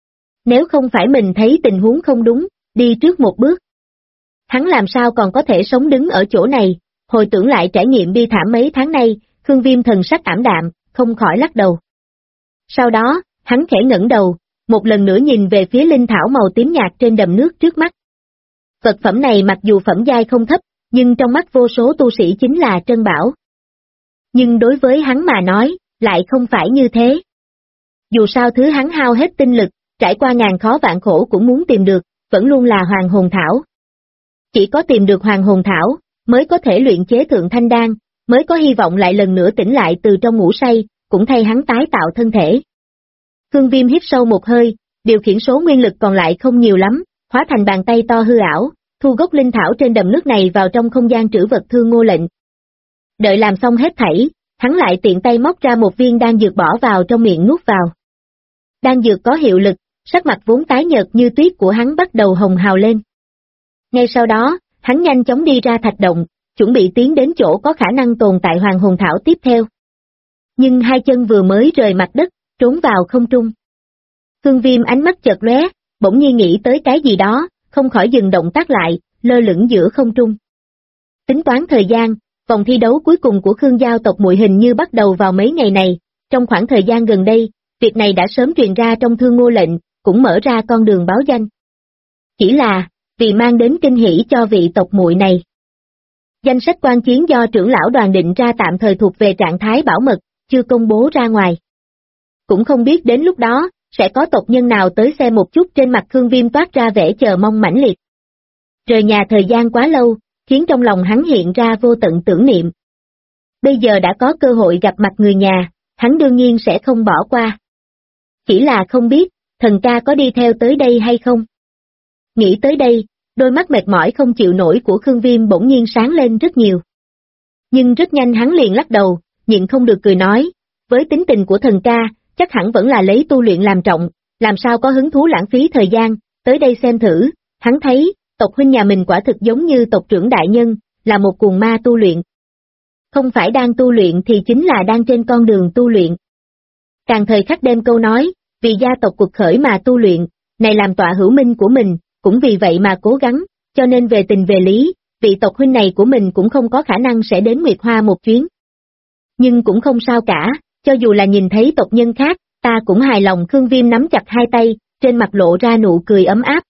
Nếu không phải mình thấy tình huống không đúng, đi trước một bước, hắn làm sao còn có thể sống đứng ở chỗ này. Hồi tưởng lại trải nghiệm bi thảm mấy tháng nay, Khương Viêm thần sắc ảm đạm, không khỏi lắc đầu. Sau đó, hắn khẽ ngẩng đầu, một lần nữa nhìn về phía linh thảo màu tím nhạt trên đầm nước trước mắt. Vật phẩm này mặc dù phẩm giai không thấp, nhưng trong mắt vô số tu sĩ chính là trân bảo. Nhưng đối với hắn mà nói, lại không phải như thế. Dù sao thứ hắn hao hết tinh lực, trải qua ngàn khó vạn khổ cũng muốn tìm được, vẫn luôn là Hoàng Hồn Thảo. Chỉ có tìm được Hoàng Hồn Thảo, mới có thể luyện chế Thượng Thanh Đan, mới có hy vọng lại lần nữa tỉnh lại từ trong ngủ say, cũng thay hắn tái tạo thân thể. Khương Viêm hít sâu một hơi, điều khiển số nguyên lực còn lại không nhiều lắm, hóa thành bàn tay to hư ảo, thu gốc linh thảo trên đầm nước này vào trong không gian trữ vật Thương Ngô lệnh. Đợi làm xong hết thảy, hắn lại tiện tay móc ra một viên đan dược bỏ vào trong miệng nuốt vào. Đan dược có hiệu lực, sắc mặt vốn tái nhợt như tuyết của hắn bắt đầu hồng hào lên. Ngay sau đó, hắn nhanh chóng đi ra thạch động, chuẩn bị tiến đến chỗ có khả năng tồn tại Hoàng Hồn Thảo tiếp theo. Nhưng hai chân vừa mới rời mặt đất, trốn vào không trung. Khương Viêm ánh mắt chợt lóe, bỗng nhiên nghĩ tới cái gì đó, không khỏi dừng động tác lại, lơ lửng giữa không trung. Tính toán thời gian, vòng thi đấu cuối cùng của Khương Giao tộc muội hình như bắt đầu vào mấy ngày này, trong khoảng thời gian gần đây, việc này đã sớm truyền ra trong Thương Ngô lệnh, cũng mở ra con đường báo danh. Chỉ là, vì mang đến kinh hỉ cho vị tộc muội này. Danh sách quan chiến do trưởng lão đoàn định ra tạm thời thuộc về trạng thái bảo mật, chưa công bố ra ngoài. Cũng không biết đến lúc đó, sẽ có tộc nhân nào tới xem một chút. Trên mặt Khương Viêm toát ra vẻ chờ mong mãnh liệt. Rời nhà thời gian quá lâu, khiến trong lòng hắn hiện ra vô tận tưởng niệm. Bây giờ đã có cơ hội gặp mặt người nhà, hắn đương nhiên sẽ không bỏ qua. Chỉ là không biết, thần ca có đi theo tới đây hay không? Nghĩ tới đây, đôi mắt mệt mỏi không chịu nổi của Khương Viêm bỗng nhiên sáng lên rất nhiều. Nhưng rất nhanh hắn liền lắc đầu, nhịn không được cười nói, với tính tình của thần ca, chắc hẳn vẫn là lấy tu luyện làm trọng, làm sao có hứng thú lãng phí thời gian, tới đây xem thử. Hắn thấy, tộc huynh nhà mình quả thực giống như tộc trưởng đại nhân, là một cuồng ma tu luyện. Không phải đang tu luyện thì chính là đang trên con đường tu luyện. Càng thời khắc đem câu nói, vì gia tộc cuộc khởi mà tu luyện, này làm tọa hữu minh của mình, cũng vì vậy mà cố gắng, cho nên về tình về lý, vị tộc huynh này của mình cũng không có khả năng sẽ đến Nguyệt Hoa một chuyến. Nhưng cũng không sao cả, cho dù là nhìn thấy tộc nhân khác, ta cũng hài lòng. Khương Viêm nắm chặt hai tay, trên mặt lộ ra nụ cười ấm áp.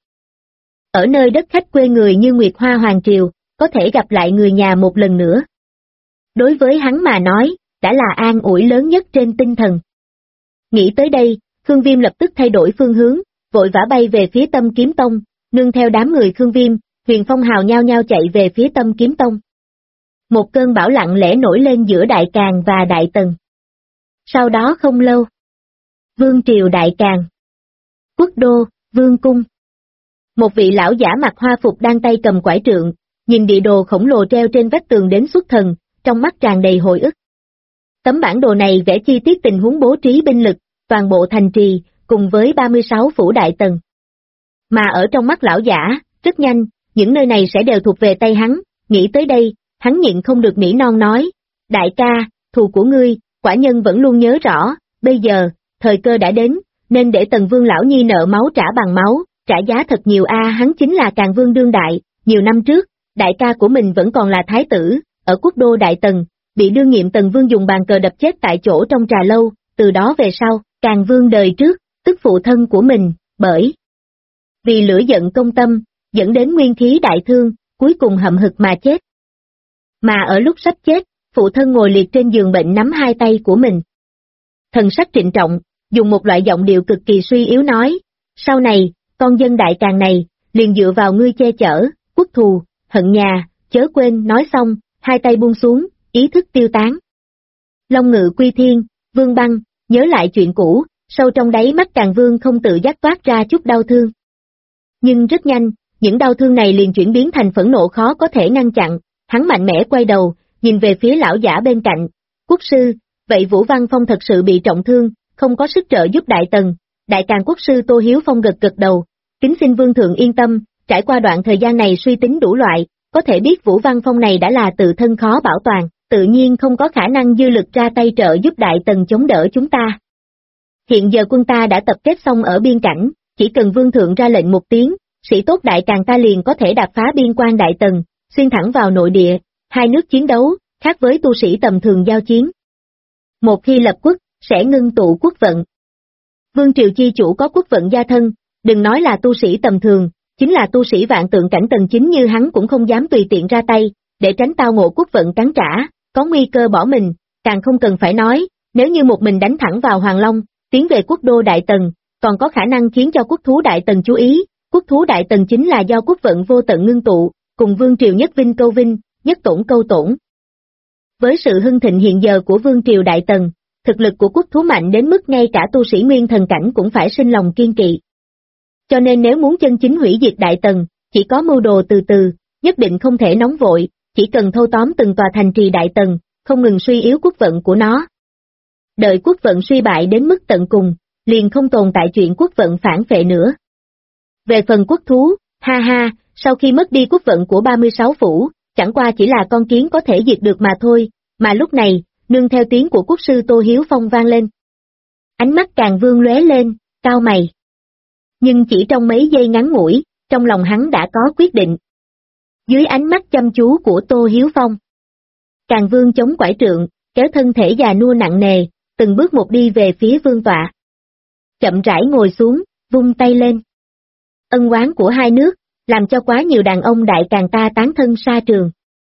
Ở nơi đất khách quê người như Nguyệt Hoa Hoàng Triều, có thể gặp lại người nhà một lần nữa. Đối với hắn mà nói, đã là an ủi lớn nhất trên tinh thần. Nghĩ tới đây, Khương Viêm lập tức thay đổi phương hướng, vội vã bay về phía Tâm Kiếm Tông, nương theo đám người Khương Viêm, Huyền Phong Hào nhao nhao chạy về phía Tâm Kiếm Tông. Một cơn bão lặng lẽ nổi lên giữa Đại Càn và Đại Tần. Sau đó không lâu, Vương Triều Đại Càn, Quốc đô, Vương Cung. Một vị lão giả mặc hoa phục đang tay cầm quải trượng, nhìn địa đồ khổng lồ treo trên vách tường đến xuất thần, trong mắt tràn đầy hồi ức. Tấm bản đồ này vẽ chi tiết tình huống bố trí binh lực, toàn bộ thành trì, cùng với 36 phủ Đại Tần. Mà ở trong mắt lão giả, rất nhanh, những nơi này sẽ đều thuộc về tay hắn. Nghĩ tới đây, hắn nhịn không được nỉ non nói, đại ca, thù của ngươi, quả nhân vẫn luôn nhớ rõ, bây giờ, thời cơ đã đến, nên để Tần Vương lão nhi nợ máu trả bằng máu, trả giá thật nhiều hắn chính là Càn Vương đương đại, nhiều năm trước, đại ca của mình vẫn còn là thái tử, ở quốc đô Đại Tần, bị đương nhiệm Tần Vương dùng bàn cờ đập chết tại chỗ trong trà lâu, từ đó về sau, Càn Vương đời trước, tức phụ thân của mình, bởi vì lửa giận công tâm, dẫn đến nguyên khí đại thương, cuối cùng hậm hực mà chết. Mà ở lúc sắp chết, phụ thân ngồi liệt trên giường bệnh nắm hai tay của mình. Thần sắc trịnh trọng, dùng một loại giọng điệu cực kỳ suy yếu nói, sau này, con dân Đại Càn này, liền dựa vào ngươi che chở, quốc thù, hận nhà, chớ quên. Nói xong, hai tay buông xuống, ý thức tiêu tán. Long Ngự quy thiên, Vương Băng, nhớ lại chuyện cũ, sâu trong đáy mắt Càn Vương không tự giác toát ra chút đau thương. Nhưng rất nhanh, những đau thương này liền chuyển biến thành phẫn nộ khó có thể ngăn chặn, hắn mạnh mẽ quay đầu, nhìn về phía lão giả bên cạnh, quốc sư, vậy Vũ Văn Phong thật sự bị trọng thương, không có sức trợ giúp Đại Tần. Đại Càn quốc sư Tô Hiếu Phong gật gật đầu, kính xin vương thượng yên tâm, trải qua đoạn thời gian này suy tính đủ loại, có thể biết Vũ Văn Phong này đã là tự thân khó bảo toàn, tự nhiên không có khả năng dư lực ra tay trợ giúp Đại Tần chống đỡ chúng ta. Hiện giờ quân ta đã tập kết xong ở biên cảnh, chỉ cần vương thượng ra lệnh một tiếng, sĩ tốt Đại Càn ta liền có thể đạp phá biên quan Đại Tần, xuyên thẳng vào nội địa, hai nước chiến đấu, khác với tu sĩ tầm thường giao chiến. Một khi lập quốc, sẽ ngưng tụ quốc vận. Vương triều chi chủ có quốc vận gia thân, đừng nói là tu sĩ tầm thường, chính là tu sĩ vạn tượng cảnh tầng 9 như hắn cũng không dám tùy tiện ra tay, để tránh tao ngộ quốc vận cắn trả, có nguy cơ bỏ mình, càng không cần phải nói, nếu như một mình đánh thẳng vào Hoàng Long, tiến về quốc đô Đại Tần, còn có khả năng khiến cho quốc thú Đại Tần chú ý, quốc thú Đại Tần chính là do quốc vận vô tận ngưng tụ, cùng vương triều nhất vinh câu vinh, nhất tổn câu tổn. Với sự hưng thịnh hiện giờ của vương triều Đại Tần, thực lực của quốc thú mạnh đến mức ngay cả tu sĩ nguyên thần cảnh cũng phải sinh lòng kiên kỵ. Cho nên nếu muốn chân chính hủy diệt Đại Tần, chỉ có mưu đồ từ từ, nhất định không thể nóng vội, chỉ cần thâu tóm từng tòa thành trì Đại Tần, không ngừng suy yếu quốc vận của nó. Đợi quốc vận suy bại đến mức tận cùng, liền không tồn tại chuyện quốc vận phản phệ nữa. Về phần quốc thú, ha ha, sau khi mất đi quốc vận của 36 phủ, chẳng qua chỉ là con kiến có thể diệt được mà thôi, mà lúc này, nương theo tiếng của quốc sư Tô Hiếu Phong vang lên. Ánh mắt Càn Vương lóe lên, cau mày. Nhưng chỉ trong mấy giây ngắn ngủi, trong lòng hắn đã có quyết định. Dưới ánh mắt chăm chú của Tô Hiếu Phong, Càn Vương chống quải trượng, kéo thân thể già nua nặng nề, từng bước một đi về phía vương tọa. Chậm rãi ngồi xuống, vung tay lên. Ân oán của hai nước, làm cho quá nhiều đàn ông Đại Càn ta tán thân xa trường.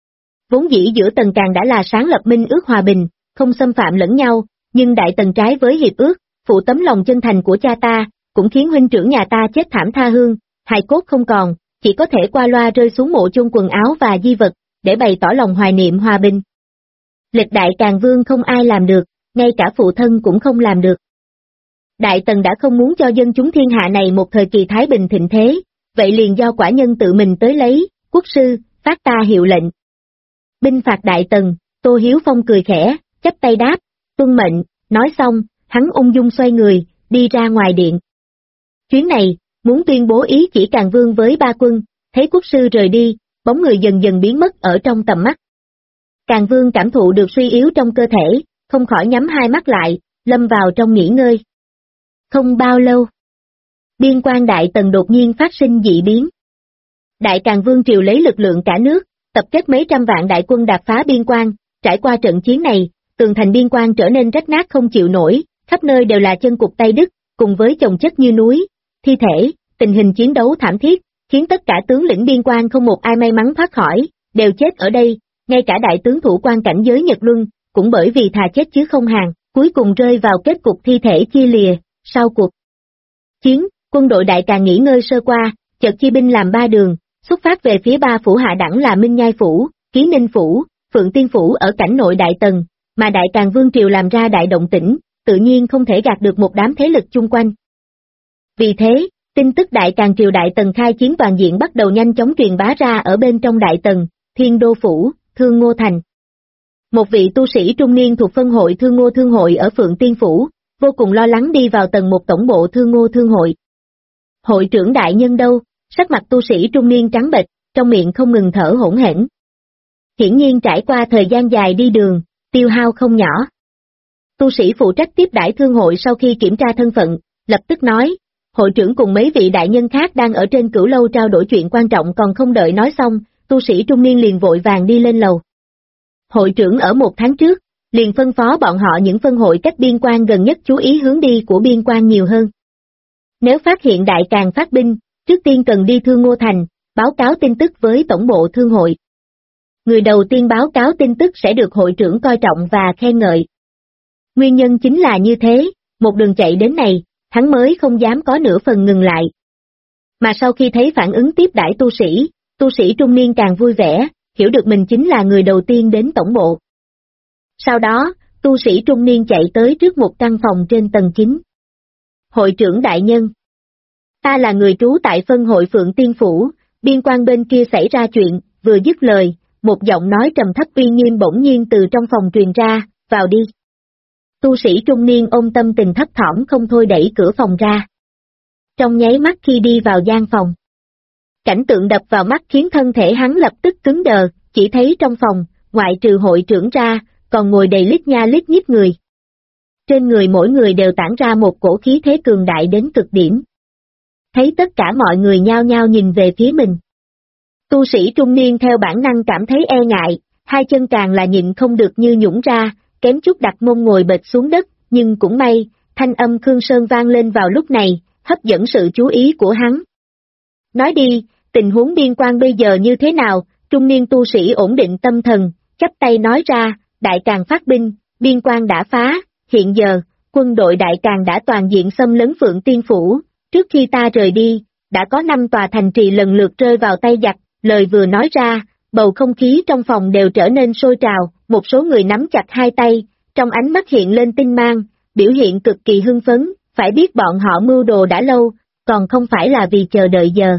Vốn dĩ giữa Tần Càn đã là sáng lập minh ước hòa bình, không xâm phạm lẫn nhau, nhưng Đại Tần trái với hiệp ước, phụ tấm lòng chân thành của cha ta, cũng khiến huynh trưởng nhà ta chết thảm tha hương, hài cốt không còn, chỉ có thể qua loa rơi xuống mộ chôn quần áo và di vật, để bày tỏ lòng hoài niệm hòa bình. Lịch đại Càn Vương không ai làm được, ngay cả phụ thân cũng không làm được. Đại Tần đã không muốn cho dân chúng thiên hạ này một thời kỳ thái bình thịnh thế, vậy liền do quả nhân tự mình tới lấy, quốc sư, phát ta hiệu lệnh. Binh phạt Đại Tần, Tô Hiếu Phong cười khẽ, chắp tay đáp, tuân mệnh, nói xong, hắn ung dung xoay người, đi ra ngoài điện. Chuyến này, muốn tuyên bố ý chỉ Càn Vương với ba quân, thấy quốc sư rời đi, bóng người dần dần biến mất ở trong tầm mắt. Càn Vương cảm thụ được suy yếu trong cơ thể, không khỏi nhắm hai mắt lại, lâm vào trong nghỉ ngơi. Không bao lâu, biên quan Đại Tần đột nhiên phát sinh dị biến. Đại Càn Vương triều lấy lực lượng cả nước, tập kết mấy trăm vạn đại quân đạp phá biên quan, trải qua trận chiến này, tường thành biên quan trở nên rách nát không chịu nổi, khắp nơi đều là chân cụt tay đứt, cùng với chồng chất như núi, thi thể, tình hình chiến đấu thảm thiết, khiến tất cả tướng lĩnh biên quan không một ai may mắn thoát khỏi, đều chết ở đây, ngay cả đại tướng thủ quan cảnh giới Nhật Luân, cũng bởi vì thà chết chứ không hàng, cuối cùng rơi vào kết cục thi thể chia lìa. Sau cuộc chiến, quân đội Đại Càn nghỉ ngơi sơ qua, chợt chia binh làm ba đường, xuất phát về phía ba phủ hạ đẳng là Minh Nhai Phủ, Ký Ninh Phủ, Phượng Tiên Phủ ở cảnh nội Đại Tần, mà Đại Càn Vương triều làm ra đại động tĩnh, tự nhiên không thể gạt được một đám thế lực chung quanh. Vì thế, tin tức Đại Càn triều Đại Tần khai chiến toàn diện bắt đầu nhanh chóng truyền bá ra ở bên trong Đại Tần, Thiên Đô Phủ, Thương Ngô Thành. Một vị tu sĩ trung niên thuộc phân hội Thương Ngô Thương hội ở Phượng Tiên Phủ, vô cùng lo lắng đi vào tầng một tổng bộ Thương Ngô Thương hội. Hội trưởng đại nhân đâu? Sắc mặt tu sĩ trung niên trắng bệch, trong miệng không ngừng thở hổn hển. Hiển nhiên trải qua thời gian dài đi đường, tiêu hao không nhỏ. Tu sĩ phụ trách tiếp đãi thương hội sau khi kiểm tra thân phận, lập tức nói, hội trưởng cùng mấy vị đại nhân khác đang ở trên Cửu Lâu trao đổi chuyện quan trọng, còn không đợi nói xong, tu sĩ trung niên liền vội vàng đi lên lầu. Hội trưởng ở một tháng trước, liền phân phó bọn họ những phân hội cách biên quan gần nhất chú ý hướng đi của biên quan nhiều hơn. Nếu phát hiện Đại Càn phát binh, trước tiên cần đi Thương Ngô Thành, báo cáo tin tức với tổng bộ thương hội. Người đầu tiên báo cáo tin tức sẽ được hội trưởng coi trọng và khen ngợi. Nguyên nhân chính là như thế, một đường chạy đến này, hắn mới không dám có nửa phần ngừng lại. Mà sau khi thấy phản ứng tiếp đãi tu sĩ trung niên càng vui vẻ, hiểu được mình chính là người đầu tiên đến tổng bộ. Sau đó, tu sĩ trung niên chạy tới trước một căn phòng trên tầng 9. Hội trưởng đại nhân. Ta là người trú tại phân hội Phượng Tiên Phủ, biên quan bên kia xảy ra chuyện, vừa dứt lời, một giọng nói trầm thấp uy nghiêm bỗng nhiên từ trong phòng truyền ra, vào đi. Tu sĩ trung niên ôm tâm tình thấp thỏm không thôi đẩy cửa phòng ra. Trong nháy mắt khi đi vào gian phòng, cảnh tượng đập vào mắt khiến thân thể hắn lập tức cứng đờ, chỉ thấy trong phòng, ngoại trừ hội trưởng ra, còn ngồi đầy lít nha lít nhít người. Trên người mỗi người đều tản ra một cổ khí thế cường đại đến cực điểm. Thấy tất cả mọi người nhao nhao nhìn về phía mình. Tu sĩ trung niên theo bản năng cảm thấy e ngại, hai chân càng là nhịn không được như nhũng ra, kém chút đặt mông ngồi bệt xuống đất, nhưng cũng may, thanh âm Khương Sơn vang lên vào lúc này, hấp dẫn sự chú ý của hắn. Nói đi, tình huống biên quan bây giờ như thế nào? Trung niên tu sĩ ổn định tâm thần, chắp tay nói ra, đại càng phát binh, biên quan đã phá, hiện giờ, quân đội đại càng đã toàn diện xâm lấn Phượng Tiên Phủ, trước khi ta rời đi, đã có 5 tòa thành trì lần lượt rơi vào tay giặc, lời vừa nói ra, bầu không khí trong phòng đều trở nên sôi trào, một số người nắm chặt hai tay, trong ánh mắt hiện lên tinh mang, biểu hiện cực kỳ hưng phấn, phải biết bọn họ mưu đồ đã lâu, còn không phải là vì chờ đợi giờ.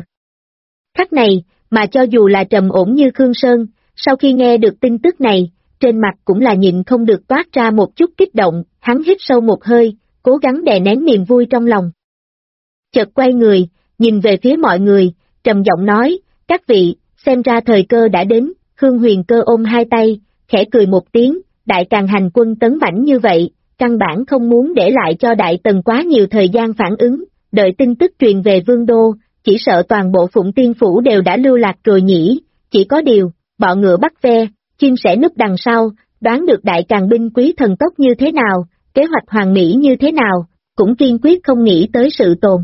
Khắc này, mà cho dù là trầm ổn như Khương Sơn, sau khi nghe được tin tức này, trên mặt cũng là nhịn không được toát ra một chút kích động, hắn hít sâu một hơi, cố gắng đè nén niềm vui trong lòng. Chợt quay người, nhìn về phía mọi người, trầm giọng nói, các vị, xem ra thời cơ đã đến, Khương Huyền Cơ ôm hai tay, khẽ cười một tiếng, đại càng hành quân tấn mãnh như vậy, căn bản không muốn để lại cho Đại Tần quá nhiều thời gian phản ứng, đợi tin tức truyền về Vương Đô, chỉ sợ toàn bộ Phụng Tiên Phủ đều đã lưu lạc rồi nhỉ, chỉ có điều, bọ ngựa bắt ve, chim sẻ núp đằng sau, đoán được đại càng binh quý thần tốc như thế nào, kế hoạch hoàn mỹ như thế nào, cũng kiên quyết không nghĩ tới sự tồn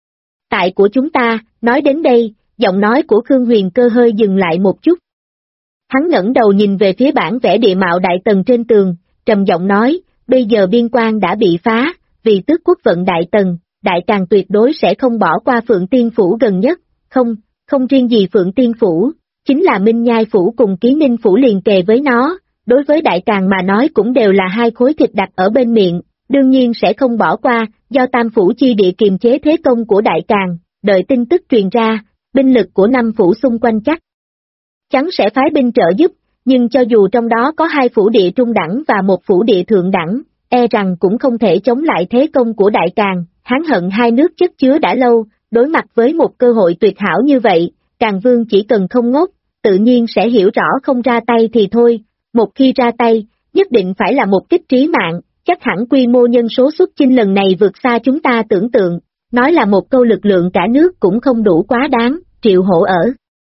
tại của chúng ta. Nói đến đây, giọng nói của Khương Huyền Cơ hơi dừng lại một chút. Hắn ngẩng đầu nhìn về phía bản vẽ địa mạo Đại Tần trên tường, trầm giọng nói, bây giờ biên quan đã bị phá, vì tước quốc vận Đại Tần, Đại càng tuyệt đối sẽ không bỏ qua Phượng Tiên Phủ gần nhất, không riêng gì Phượng Tiên Phủ, chính là Minh Nhai Phủ cùng Ký Ninh Phủ liền kề với nó, đối với Đại càng mà nói cũng đều là hai khối thịt đặt ở bên miệng, đương nhiên sẽ không bỏ qua, do Tam Phủ chi địa kiềm chế thế công của Đại càng, đợi tin tức truyền ra, binh lực của 5 phủ xung quanh chắc chắn sẽ phái binh trợ giúp, nhưng cho dù trong đó có 2 phủ địa trung đẳng và 1 phủ địa thượng đẳng, e rằng cũng không thể chống lại thế công của Đại càng. Hắn hận hai nước chất chứa đã lâu, đối mặt với một cơ hội tuyệt hảo như vậy, Càng Vương chỉ cần không ngốc, tự nhiên sẽ hiểu rõ không ra tay thì thôi, một khi ra tay, nhất định phải là một kích trí mạng, chắc hẳn quy mô nhân số xuất chinh lần này vượt xa chúng ta tưởng tượng, nói là một câu lực lượng cả nước cũng không đủ quá đáng, Triệu Hổ ở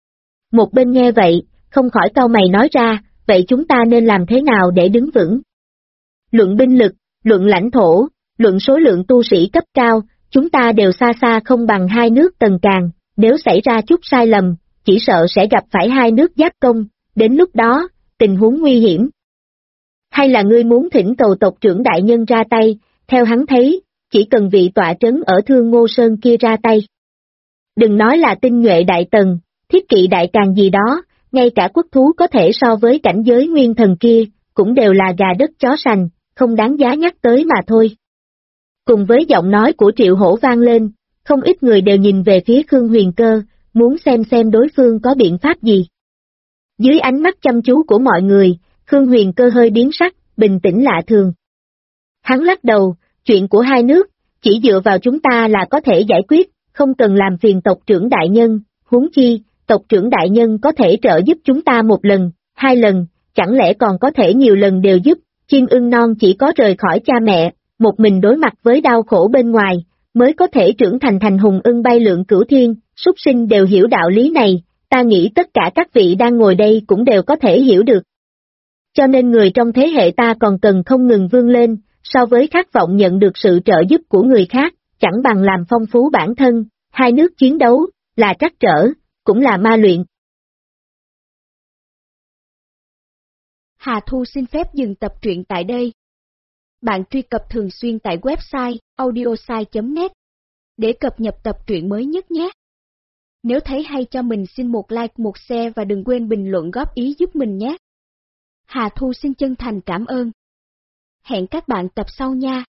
một bên nghe vậy, không khỏi cau mày nói ra, vậy chúng ta nên làm thế nào để đứng vững? Luận binh lực, luận lãnh thổ, luận số lượng tu sĩ cấp cao, chúng ta đều xa xa không bằng hai nước Tần Càn, nếu xảy ra chút sai lầm, chỉ sợ sẽ gặp phải hai nước giáp công, đến lúc đó, tình huống nguy hiểm. Hay là ngươi muốn thỉnh cầu tộc trưởng đại nhân ra tay, theo hắn thấy, chỉ cần vị tọa trấn ở Thương Ngô Sơn kia ra tay. Đừng nói là tinh nhuệ Đại Tần, thiết kỵ Đại Càn gì đó, ngay cả quốc thú có thể so với cảnh giới nguyên thần kia, cũng đều là gà đất chó sành, không đáng giá nhắc tới mà thôi. Cùng với giọng nói của Triệu Hổ vang lên, không ít người đều nhìn về phía Khương Huyền Cơ, muốn xem đối phương có biện pháp gì. Dưới ánh mắt chăm chú của mọi người, Khương Huyền Cơ hơi biến sắc, bình tĩnh lạ thường. Hắn lắc đầu, chuyện của hai nước, chỉ dựa vào chúng ta là có thể giải quyết, không cần làm phiền tộc trưởng đại nhân, huống chi, tộc trưởng đại nhân có thể trợ giúp chúng ta 1 lần, 2 lần, chẳng lẽ còn có thể nhiều lần đều giúp, chim ưng non chỉ có rời khỏi cha mẹ, một mình đối mặt với đau khổ bên ngoài, mới có thể trưởng thành hùng ưng bay lượn cửu thiên, súc sinh đều hiểu đạo lý này, ta nghĩ tất cả các vị đang ngồi đây cũng đều có thể hiểu được. Cho nên người trong thế hệ ta còn cần không ngừng vươn lên, so với khát vọng nhận được sự trợ giúp của người khác, chẳng bằng làm phong phú bản thân, hai nước chiến đấu, là trắc trở, cũng là ma luyện. Hà Thu xin phép dừng tập truyện tại đây. Bạn truy cập thường xuyên tại website audiosai.net để cập nhật tập truyện mới nhất nhé. Nếu thấy hay cho mình xin một like, một share và đừng quên bình luận góp ý giúp mình nhé. Hà Thu xin chân thành cảm ơn. Hẹn các bạn tập sau nha.